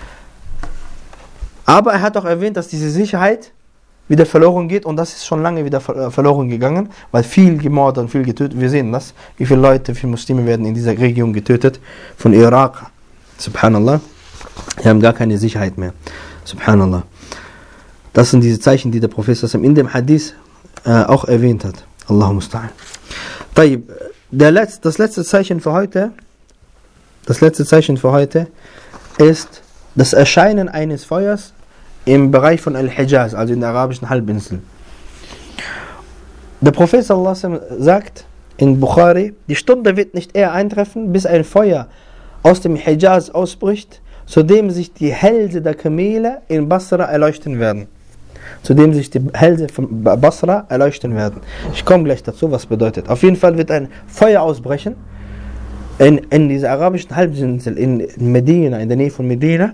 Aber er hat auch erwähnt, dass diese Sicherheit wieder verloren geht und das ist schon lange wieder verloren gegangen, weil viel gemordet und viel getötet, wir sehen das, wie viele Leute, wie viele Muslime werden in dieser Region getötet, von Irak, Subhanallah, die haben gar keine Sicherheit mehr, Subhanallah. Das sind diese Zeichen, die der Prophet in dem Hadith auch erwähnt hat. Allahu musta'an. Das letzte Zeichen für heute ist das Erscheinen eines Feuers im Bereich von Al-Hijaz, also in der arabischen Halbinsel. Der Prophet sagt in Bukhari, die Stunde wird nicht eher eintreffen, bis ein Feuer aus dem Hijaz ausbricht, zu dem sich die Hälse der Kamele in Basra erleuchten werden. Ich komme gleich dazu, was bedeutet. Auf jeden Fall wird ein Feuer ausbrechen in dieser arabischen Halbinsel, in Medina, in der Nähe von Medina,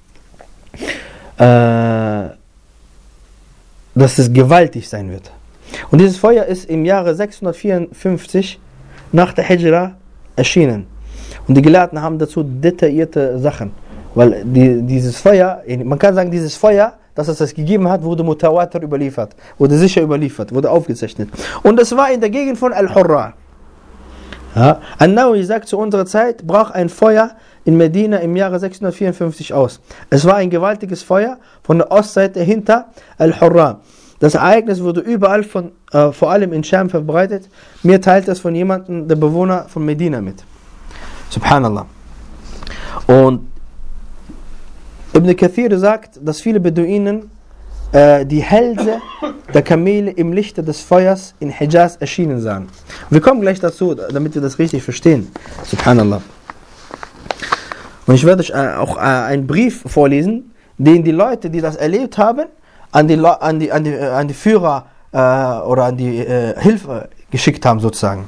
dass es gewaltig sein wird. Und dieses Feuer ist im Jahre 654 nach der Hijra erschienen. Und die Gelehrten haben dazu detaillierte Sachen. Weil dieses Feuer, man kann sagen, dieses Feuer, dass es das gegeben hat, wurde mutawatir überliefert, wurde sicher überliefert, wurde aufgezeichnet. Und es war in der Gegend von Al-Hurra. Ja, An-Nawawi sagt, zu unserer Zeit brach ein Feuer in Medina im Jahre 654 aus. Es war ein gewaltiges Feuer von der Ostseite hinter Al-Hurra. Das Ereignis wurde überall, vor allem in Scham, verbreitet. Mir teilt es von jemandem, der Bewohner von Medina, mit. Subhanallah. Und Ibn Kathir sagt, dass viele Beduinen die Hälse der Kamele im Lichte des Feuers in Hijaz erschienen sahen. Wir kommen gleich dazu, damit wir das richtig verstehen. Subhanallah. Und ich werde euch auch einen Brief vorlesen, den die Leute, die das erlebt haben, an die Führer oder an die Hilfe geschickt haben, sozusagen.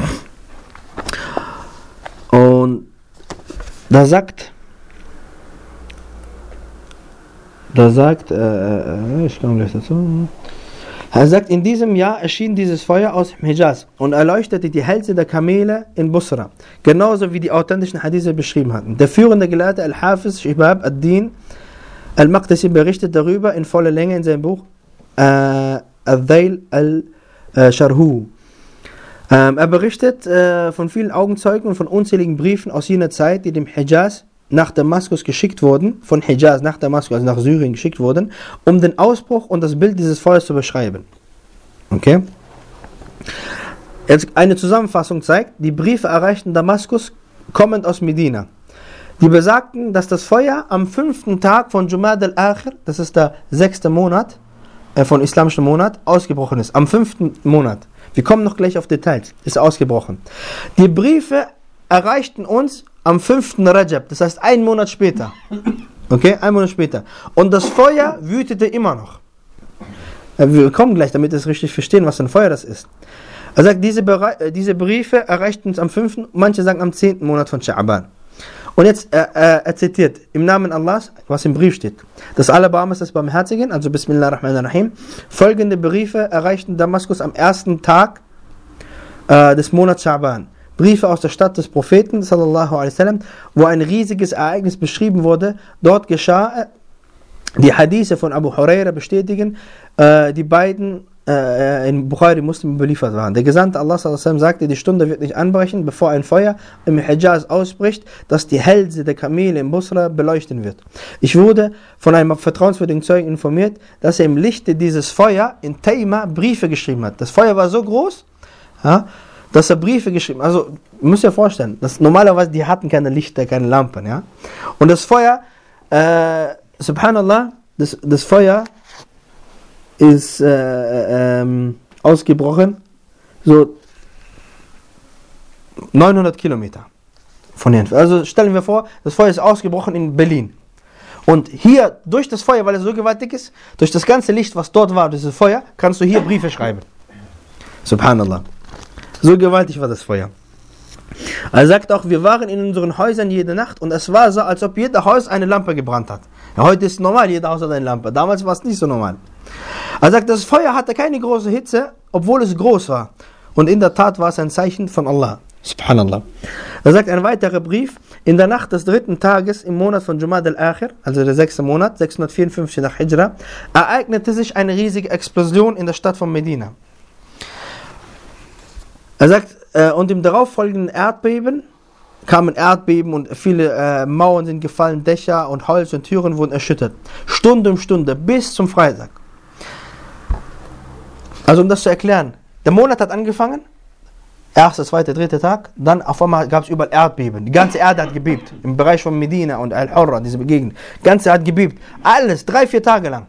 Und da sagt, ich komme gleich dazu. Er sagt, in diesem Jahr erschien dieses Feuer aus Hijaz und erleuchtete die Hälse der Kamele in Busra, genauso wie die authentischen Hadithe beschrieben hatten. Der führende Gelehrte Al-Hafiz Shihab ad-Din Al-Maqdisi berichtet darüber in voller Länge in seinem Buch Al-Dhail al-Sharhu. Er berichtet von vielen Augenzeugen und von unzähligen Briefen aus jener Zeit, die dem Hijaz nach Damaskus geschickt wurden, von Hijaz nach Damaskus, also nach Syrien geschickt wurden, um den Ausbruch und das Bild dieses Feuers zu beschreiben. Okay? Jetzt eine Zusammenfassung zeigt, die Briefe erreichten Damaskus, kommend aus Medina. Die besagten, dass das Feuer am 5. Tag von Jumad al-Akhir, das ist der 6. Monat, von islamischem Monat, ausgebrochen ist. Am 5. Monat. Wir kommen noch gleich auf Details. Ist ausgebrochen. Die Briefe erreichten uns am 5. Rajab, das heißt 1 Monat später. Okay, 1 Monat später. Und das Feuer wütete immer noch. Wir kommen gleich, damit wir es richtig verstehen, was für ein Feuer das ist. Er sagt, diese Briefe erreichten uns am 5., manche sagen am 10. Monat von Sha'ban. Und jetzt, er zitiert, im Namen Allahs, was im Brief steht. Das Allerbarmers des Barmherzigen, also Bismillahirrahmanirrahim. Folgende Briefe erreichten Damaskus am 1. Tag des Monats Sha'ban. Briefe aus der Stadt des Propheten, sallallahu alaihi wasallam, wo ein riesiges Ereignis beschrieben wurde. Dort geschah, die Hadithe von Abu Huraira bestätigen, die beiden in Bukhari Muslim überliefert waren. Der Gesandte Allah sallallahu alaihi wasallam sagte, die Stunde wird nicht anbrechen, bevor ein Feuer im Hijaz ausbricht, das die Hälse der Kamele in Busra beleuchten wird. Ich wurde von einem vertrauenswürdigen Zeugen informiert, dass er im Lichte dieses Feuer in Taima Briefe geschrieben hat. Das Feuer war so groß, ja, dass er Briefe geschrieben hat. Also, ihr müsst euch vorstellen, dass normalerweise die hatten keine Lichter, keine Lampen, ja. Und das Feuer, subhanallah, das Feuer ist ausgebrochen, so 900 Kilometer von hier. Also stellen wir vor, das Feuer ist ausgebrochen in Berlin. Und hier, durch das Feuer, weil es so gewaltig ist, durch das ganze Licht, was dort war, dieses Feuer, kannst du hier Briefe schreiben. Subhanallah. So gewaltig war das Feuer. Er sagt auch, wir waren in unseren Häusern jede Nacht und es war so, als ob jeder Haus eine Lampe gebrannt hat. Ja, heute ist normal, jeder Haus hat eine Lampe. Damals war es nicht so normal. Er sagt, das Feuer hatte keine große Hitze, obwohl es groß war. Und in der Tat war es ein Zeichen von Allah. Subhanallah. Er sagt ein weiterer Brief, in der Nacht des 3. Tages im Monat von Jumad al-Akhir, also der 6. Monat, 654 nach Hijra, ereignete sich eine riesige Explosion in der Stadt von Medina. Er sagt, und im darauffolgenden Erdbeben kamen Erdbeben und viele Mauern sind gefallen, Dächer und Holz und Türen wurden erschüttert. Stunde um Stunde bis zum Freitag. Also um das zu erklären, der Monat hat angefangen, 1., 2., 3. Tag, dann auf einmal gab es überall Erdbeben. Die ganze Erde hat gebebt. Im Bereich von Medina und Al-Hurra, diese Gegend. Die ganze Erde hat gebebt. Alles, 3-4 Tage lang.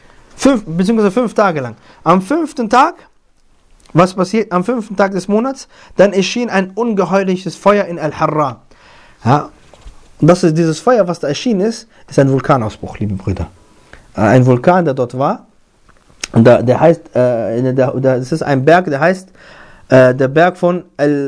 5 Tage lang. Am 5. Tag, was passiert? Am 5. Tag des Monats, dann erschien ein ungeheuerliches Feuer in Al-Harra. Ja, und das ist dieses Feuer, was da erschienen ist ein Vulkanausbruch, liebe Brüder. Ein Vulkan, der dort war. Und der heißt, das ist ein Berg, der heißt, der Berg von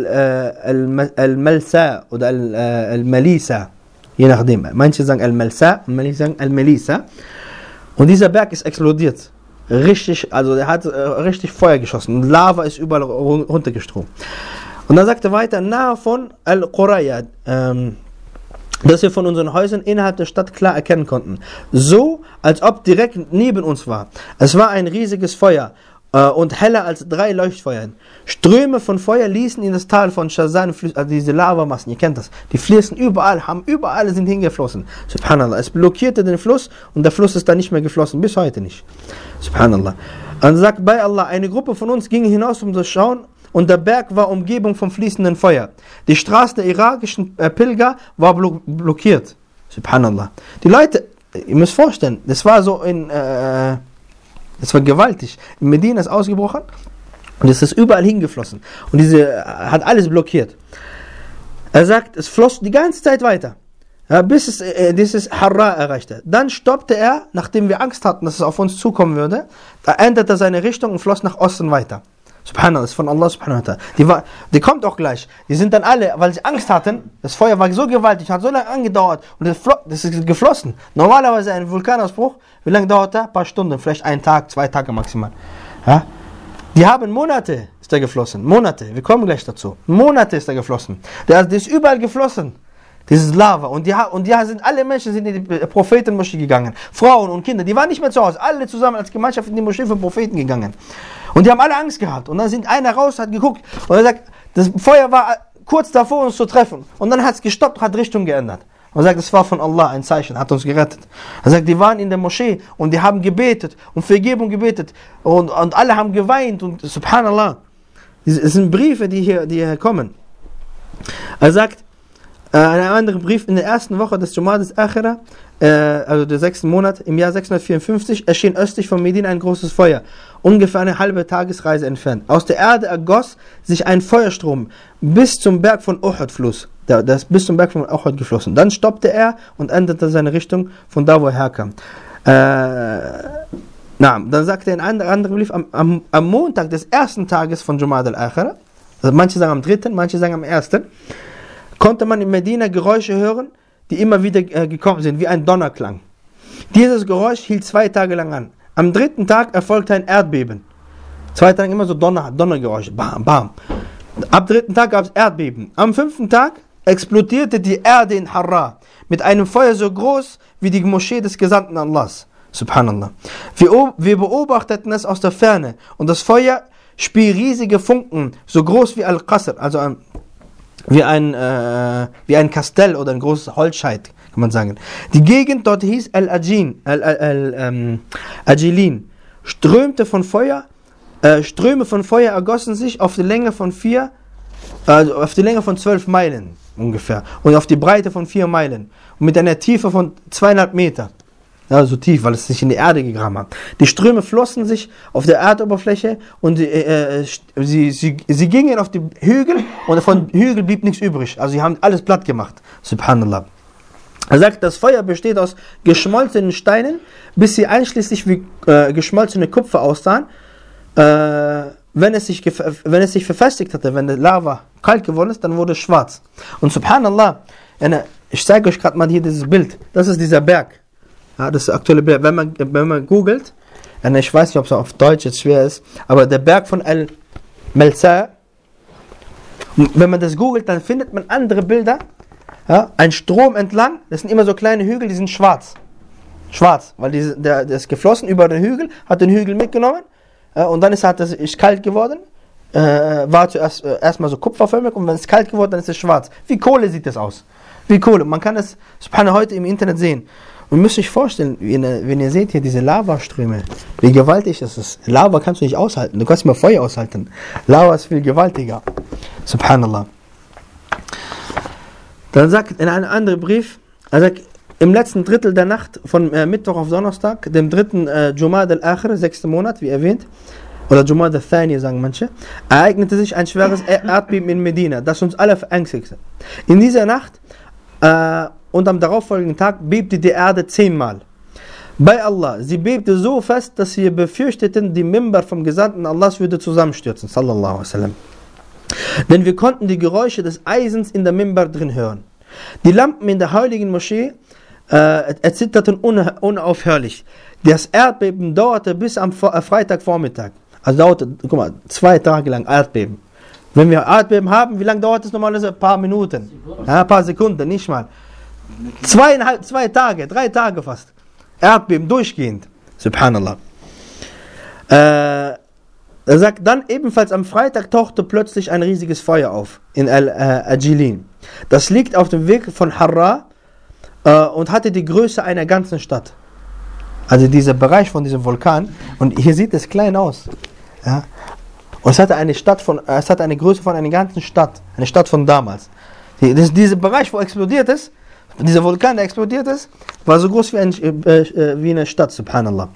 Al-Malsa oder Al-Malisa, je nachdem. Manche sagen Al-Malsa und manche sagen Al-Malisa. Und dieser Berg ist explodiert. Richtig, also der hat richtig Feuer geschossen. Und Lava ist überall runtergestromt. Und dann sagt er weiter, nahe von Al-Quraya, dass wir von unseren Häusern innerhalb der Stadt klar erkennen konnten. So, als ob direkt neben uns war. Es war ein riesiges Feuer und heller als 3 Leuchtfeuer. Ströme von Feuer ließen in das Tal von Shazan, also diese Lavamassen, ihr kennt das, die fließen überall, sind hingeflossen. Subhanallah, es blockierte den Fluss und der Fluss ist dann nicht mehr geflossen, bis heute nicht. Subhanallah. Und sagt bei Allah, eine Gruppe von uns ging hinaus, um zu schauen, und der Berg war umgeben vom fließenden Feuer. Die Straße der irakischen Pilger war blockiert. Subhanallah. Die Leute, ihr müsst vorstellen, das war so das war gewaltig. In Medina ist ausgebrochen und es ist überall hingeflossen. Und hat alles blockiert. Er sagt, es floss die ganze Zeit weiter, bis es dieses Harra erreichte. Dann stoppte er, nachdem wir Angst hatten, dass es auf uns zukommen würde. Da änderte er seine Richtung und floss nach Osten weiter. Subhanallah, das ist von Allah subhanahu wa ta'ala. Die kommt auch gleich. Die sind dann alle, weil sie Angst hatten, das Feuer war so gewaltig, hat so lange angedauert und das ist geflossen. Normalerweise ein Vulkanausbruch, wie lange dauert der? Ein paar Stunden, vielleicht 1 Tag, 2 Tage maximal. Ja? Die haben Monate, ist er geflossen. Monate, wir kommen gleich dazu. Monate ist er geflossen. Der ist überall geflossen. Dieses Lava. Und sind alle Menschen sind in die Prophetenmoschee gegangen. Frauen und Kinder, die waren nicht mehr zu Hause. Alle zusammen als Gemeinschaft in die Moschee von Propheten gegangen. Und die haben alle Angst gehabt. Und dann sind einer raus, hat geguckt und er sagt, das Feuer war kurz davor, uns zu treffen. Und dann hat es gestoppt, hat Richtung geändert. Und er sagt, das war von Allah ein Zeichen, hat uns gerettet. Er sagt, die waren in der Moschee und die haben gebetet und Vergebung gebetet. Und alle haben geweint und Subhanallah. Es sind Briefe, die hier kommen. Er sagt, ein anderer Brief, in der ersten Woche des Jumad al-Akhira, also der 6. Monat, im Jahr 654, erschien östlich von Medina ein großes Feuer, ungefähr eine halbe Tagesreise entfernt. Aus der Erde ergoss sich ein Feuerstrom bis zum Berg von Uhud-Fluss. Der ist bis zum Berg von Uhud geflossen. Dann stoppte er und änderte seine Richtung von da, wo er herkam. Dann sagte er in einem anderen Brief, am Montag des 1. Tages von Jumad al-Akhira, also manche sagen am 3., manche sagen am 1., konnte man in Medina Geräusche hören, die immer wieder gekommen sind, wie ein Donnerklang. Dieses Geräusch hielt 2 Tage lang an. Am 3. Tag erfolgte ein Erdbeben. 2 Tage immer so Donnergeräusche, bam, bam. Ab 3. Tag gab es Erdbeben. Am 5. Tag explodierte die Erde in Harra mit einem Feuer so groß wie die Moschee des Gesandten Allahs. Subhanallah. Wir beobachteten es aus der Ferne und das Feuer spie riesige Funken, so groß wie Al-Qasr, also wie ein Kastell oder ein großes Holzscheit, kann man sagen. Die Gegend dort hieß Al-Ajilin. Ströme von Feuer ergossen sich auf die Länge von 12 Meilen ungefähr und auf die Breite von 4 Meilen und mit einer Tiefe von 2,5 Meter. Ja, so tief, weil es sich in die Erde gegraben hat. Die Ströme flossen sich auf der Erdoberfläche und sie gingen auf die Hügel und von Hügel blieb nichts übrig. Also sie haben alles platt gemacht. Subhanallah. Er sagt, das Feuer besteht aus geschmolzenen Steinen, bis sie einschließlich wie geschmolzene Kupfer aussahen. wenn es sich verfestigt hatte, wenn die Lava kalt geworden ist, dann wurde es schwarz. Und subhanallah, ich zeige euch gerade mal hier dieses Bild. Das ist dieser Berg. Ja, das ist das aktuelle Bild. Wenn man googelt, ich weiß nicht, ob es auf Deutsch jetzt schwer ist, aber der Berg von Al-Melza, wenn man das googelt, dann findet man andere Bilder. Ja, ein Strom entlang, das sind immer so kleine Hügel, die sind schwarz. Schwarz, weil der ist geflossen über den Hügel, hat den Hügel mitgenommen und dann ist kalt geworden. War zuerst erstmal so kupferförmig und wenn es kalt geworden, dann ist es schwarz. Wie Kohle sieht das aus. Wie Kohle. Man kann das heute im Internet sehen. Und ihr müsst euch vorstellen, wenn ihr seht hier diese Lavaströme, wie gewaltig das ist. Lava kannst du nicht aushalten. Du kannst mal Feuer aushalten. Lava ist viel gewaltiger. Subhanallah. Dann sagt in einem anderen Brief, er sagt, im letzten Drittel der Nacht von Mittwoch auf Donnerstag, dem 3. Jumad al-Akhir, 6. Monat, wie erwähnt, oder Jumad al-Thani sagen manche, ereignete sich ein schweres Erdbeben in Medina, das uns alle verängstigte. In dieser Nacht und am darauffolgenden Tag bebte die Erde 10-mal. Bei Allah, sie bebte so fest, dass wir befürchteten, die Mimbar vom Gesandten Allahs würde zusammenstürzen, sallallahu alaihi wasallam. Denn wir konnten die Geräusche des Eisens in der Mimbar drin hören. Die Lampen in der heiligen Moschee erzitterten unaufhörlich. Das Erdbeben dauerte bis am Freitagvormittag. Also dauerte, guck mal, 2 Tage lang Erdbeben. Wenn wir Erdbeben haben, wie lange dauert es normalerweise? Ein paar Minuten. Ja, ein paar Sekunden, nicht mal. 2 Tage, 3 Tage fast. Erdbeben durchgehend. Subhanallah. Er sagt, dann ebenfalls am Freitag tauchte plötzlich ein riesiges Feuer auf in Al-Ajilin. Das liegt auf dem Weg von Harra und hatte die Größe einer ganzen Stadt. Also dieser Bereich von diesem Vulkan. Und hier sieht es klein aus. Ja. Und es hatte eine Größe von einer ganzen Stadt. Eine Stadt von damals. Dieser Bereich, wo explodiert ist, dieser Vulkan, der explodiert ist, war so groß wie eine Stadt, subhanallah.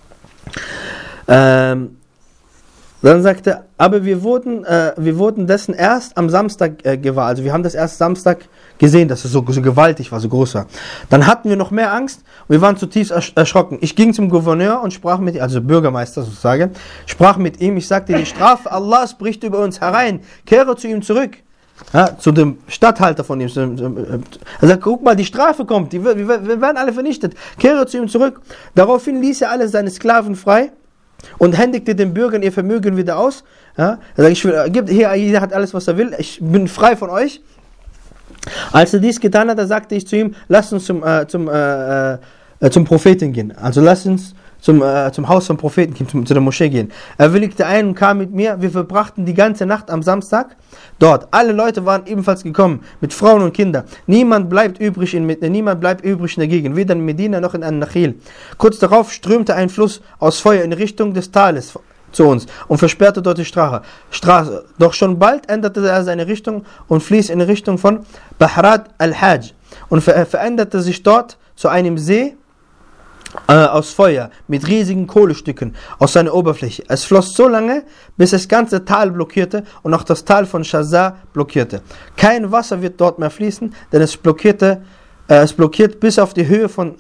Dann sagte er, aber wir wurden dessen erst am Samstag gewahr. Also wir haben das erst Samstag gesehen, dass es so gewaltig war, so groß war. Dann hatten wir noch mehr Angst und wir waren zutiefst erschrocken. Ich ging zum Gouverneur und sprach mit ihm, also Bürgermeister sozusagen, sprach mit ihm, ich sagte, die Strafe Allahs bricht über uns herein, kehre zu ihm zurück. Ja, zu dem Statthalter von ihm. Er sagt, guck mal, die Strafe kommt, wir werden alle vernichtet, kehre zu ihm zurück. Daraufhin ließ er alle seine Sklaven frei und händigte den Bürgern ihr Vermögen wieder aus. Ja, er sagt, jeder hat alles, was er will, ich bin frei von euch. Als er dies getan hat, sagte ich zu ihm, lass uns zum Propheten gehen. Also lass uns zum Haus vom Propheten gehen, zu der Moschee gehen. Er willigte ein und kam mit mir. Wir verbrachten die ganze Nacht am Samstag dort. Alle Leute waren ebenfalls gekommen, mit Frauen und Kindern. Niemand bleibt übrig in der Gegend, weder in Medina noch in An-Nakhil. Kurz darauf strömte ein Fluss aus Feuer in Richtung des Tales zu uns und versperrte dort die Straße. Doch schon bald änderte er seine Richtung und fließ in Richtung von Bahrat al-Hajj und veränderte sich dort zu einem See aus Feuer mit riesigen Kohlestücken aus seiner Oberfläche. Es floss so lange, bis das ganze Tal blockierte und auch das Tal von Shazza blockierte. Kein Wasser wird dort mehr fließen, denn es blockiert bis auf die Höhe von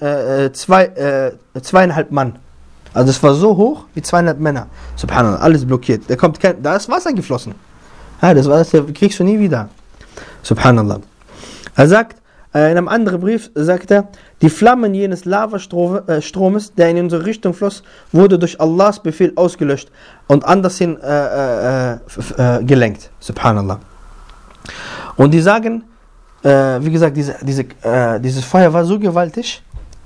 2,5 Mann. Also es war so hoch wie 200 Männer. Subhanallah, alles blockiert. Da ist Wasser geflossen. Ja, das kriegst du nie wieder. Subhanallah. Er sagt, in einem anderen Brief sagt er, die Flammen jenes Lavastromes, der in unsere Richtung floss, wurde durch Allahs Befehl ausgelöscht und andershin gelenkt. Subhanallah. Und die sagen, wie gesagt, dieses Feuer war so gewaltig,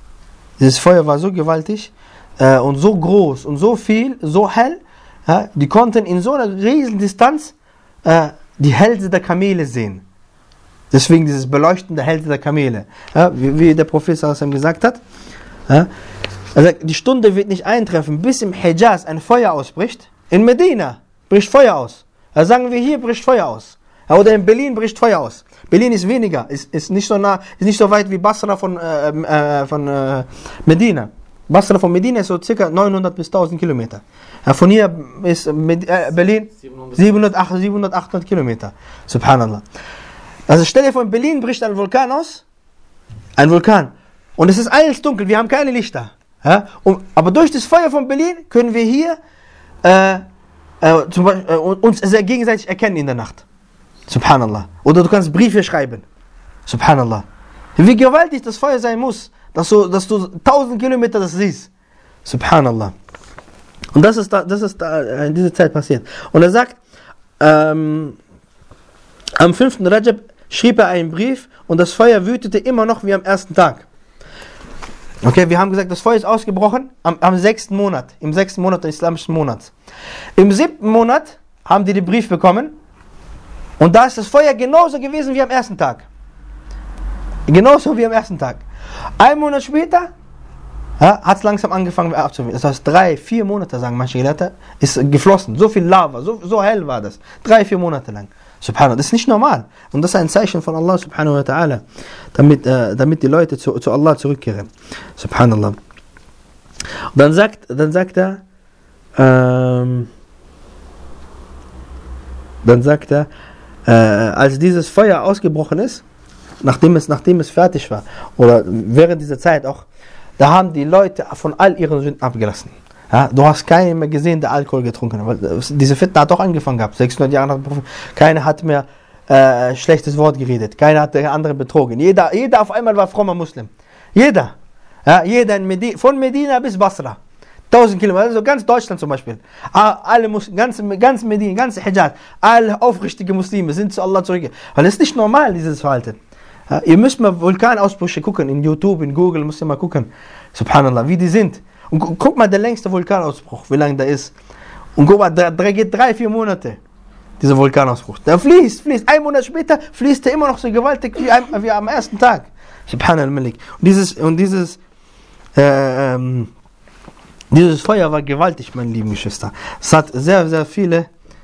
und so groß und so viel, so hell, die konnten in so einer riesigen Distanz die Hälse der Kamele sehen. Deswegen dieses Beleuchten der Hälse der Kamele. Ja, wie der Prophet gesagt hat. Ja, also die Stunde wird nicht eintreffen, bis im Hijaz ein Feuer ausbricht. In Medina bricht Feuer aus. Also sagen wir, hier bricht Feuer aus. Ja, oder in Berlin bricht Feuer aus. Berlin ist weniger, ist nicht so nah, ist nicht so weit wie Basra von Medina. Basra von Medina ist so circa 900 bis 1000 Kilometer. Ja, von hier ist Berlin 700, 800 Kilometer. Subhanallah. Also stell dir vor, in Berlin bricht ein Vulkan aus. Ein Vulkan. Und es ist alles dunkel, wir haben keine Lichter. Ja? Aber durch das Feuer von Berlin können wir hier zum Beispiel, uns sehr gegenseitig erkennen in der Nacht. Subhanallah. Oder du kannst Briefe schreiben. Subhanallah. Wie gewaltig das Feuer sein muss, dass du 1000 Kilometer das siehst. Subhanallah. Und das ist in dieser Zeit passiert. Und er sagt, am 5. Rajab schrieb er einen Brief und das Feuer wütete immer noch wie am ersten Tag. Okay, wir haben gesagt, das Feuer ist ausgebrochen am 6. Monat, im 6. Monat des islamischen Monats. Im 7. Monat haben die den Brief bekommen und da ist das Feuer genauso gewesen wie am ersten Tag. Genauso wie am ersten Tag. Ein Monat später hat es langsam angefangen abzuwischen. Das heißt 3-4 Monate, sagen manche Gelehrte, ist geflossen. So viel Lava, so hell war das. 3-4 Monate lang. Subhanallah, das ist nicht normal. Und das ist ein Zeichen von Allah subhanahu wa ta'ala, damit die Leute zu Allah zurückkehren. Subhanallah. Und dann sagt er, als dieses Feuer ausgebrochen ist, nachdem es fertig war, oder während dieser Zeit auch, da haben die Leute von all ihren Sünden abgelassen. Ja, du hast keinen mehr gesehen, der Alkohol getrunken hat. Weil diese Fitna hat auch angefangen gehabt, 600 Jahre nach dem Prophet. Keiner hat mehr schlechtes Wort geredet. Keiner hat den anderen betrogen. Jeder auf einmal war frommer Muslim. Jeder. Ja, jeder von Medina bis Basra. 1000 Kilometer, also ganz Deutschland zum Beispiel. Alle ganz Medina, ganz Hijaz, alle aufrichtige Muslime sind zu Allah zurückgekehrt. Weil es ist nicht normal, dieses Verhalten. Ja, ihr müsst mal Vulkanausbrüche gucken, in YouTube, in Google, müsst ihr mal gucken. Subhanallah, wie die sind. Und guck mal, der längste Vulkanausbruch, wie lange der ist. Und guck mal, der geht 3-4 Monate, dieser Vulkanausbruch. Der fließt. Ein Monat später fließt er immer noch so gewaltig wie am ersten Tag. Subhanallah Malik. Und dieses Feuer war gewaltig, meine lieben Geschwister. Es hat sehr, sehr viele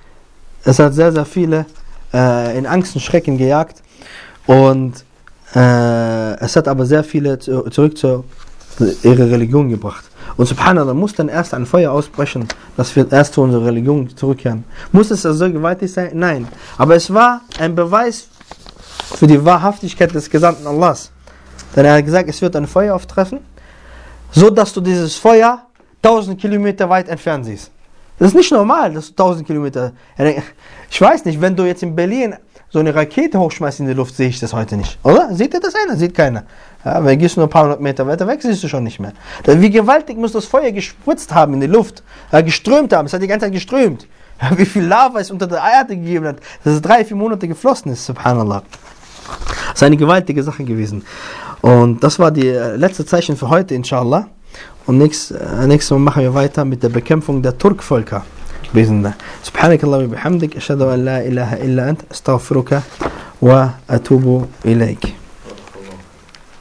in Angst und Schrecken gejagt. Und es hat aber sehr viele zurück zu ihrer Religion gebracht. Und subhanallah, muss dann erst ein Feuer ausbrechen, dass wir erst zu unserer Religion zurückkehren. Muss es also so gewaltig sein? Nein. Aber es war ein Beweis für die Wahrhaftigkeit des Gesandten Allahs. Denn er hat gesagt, es wird ein Feuer auftreffen, so dass du dieses Feuer 1000 Kilometer weit entfernt siehst. Das ist nicht normal, dass du 1000 Kilometer... Ich weiß nicht, wenn du jetzt in Berlin so eine Rakete hochschmeißt in die Luft, sehe ich das heute nicht. Oder? Sieht ihr das einer? Sieht keiner. Ja, weil gehst du nur ein paar hundert Meter weiter weg, siehst du schon nicht mehr. Wie gewaltig muss das Feuer gespritzt haben in die Luft, geströmt haben. Es hat die ganze Zeit geströmt. Wie viel Lava es unter der Erde gegeben hat, dass es 3-4 Monate geflossen ist. Subhanallah. Das ist eine gewaltige Sache gewesen. Und das war die letzte Zeichen für heute, inshallah. Und nächstes Mal machen wir weiter mit der Bekämpfung der Turkvölker. Subhanakallah wa bihamdik, ashhadu an la ilaha illa ant, astaghfiruka wa atubu ilaik.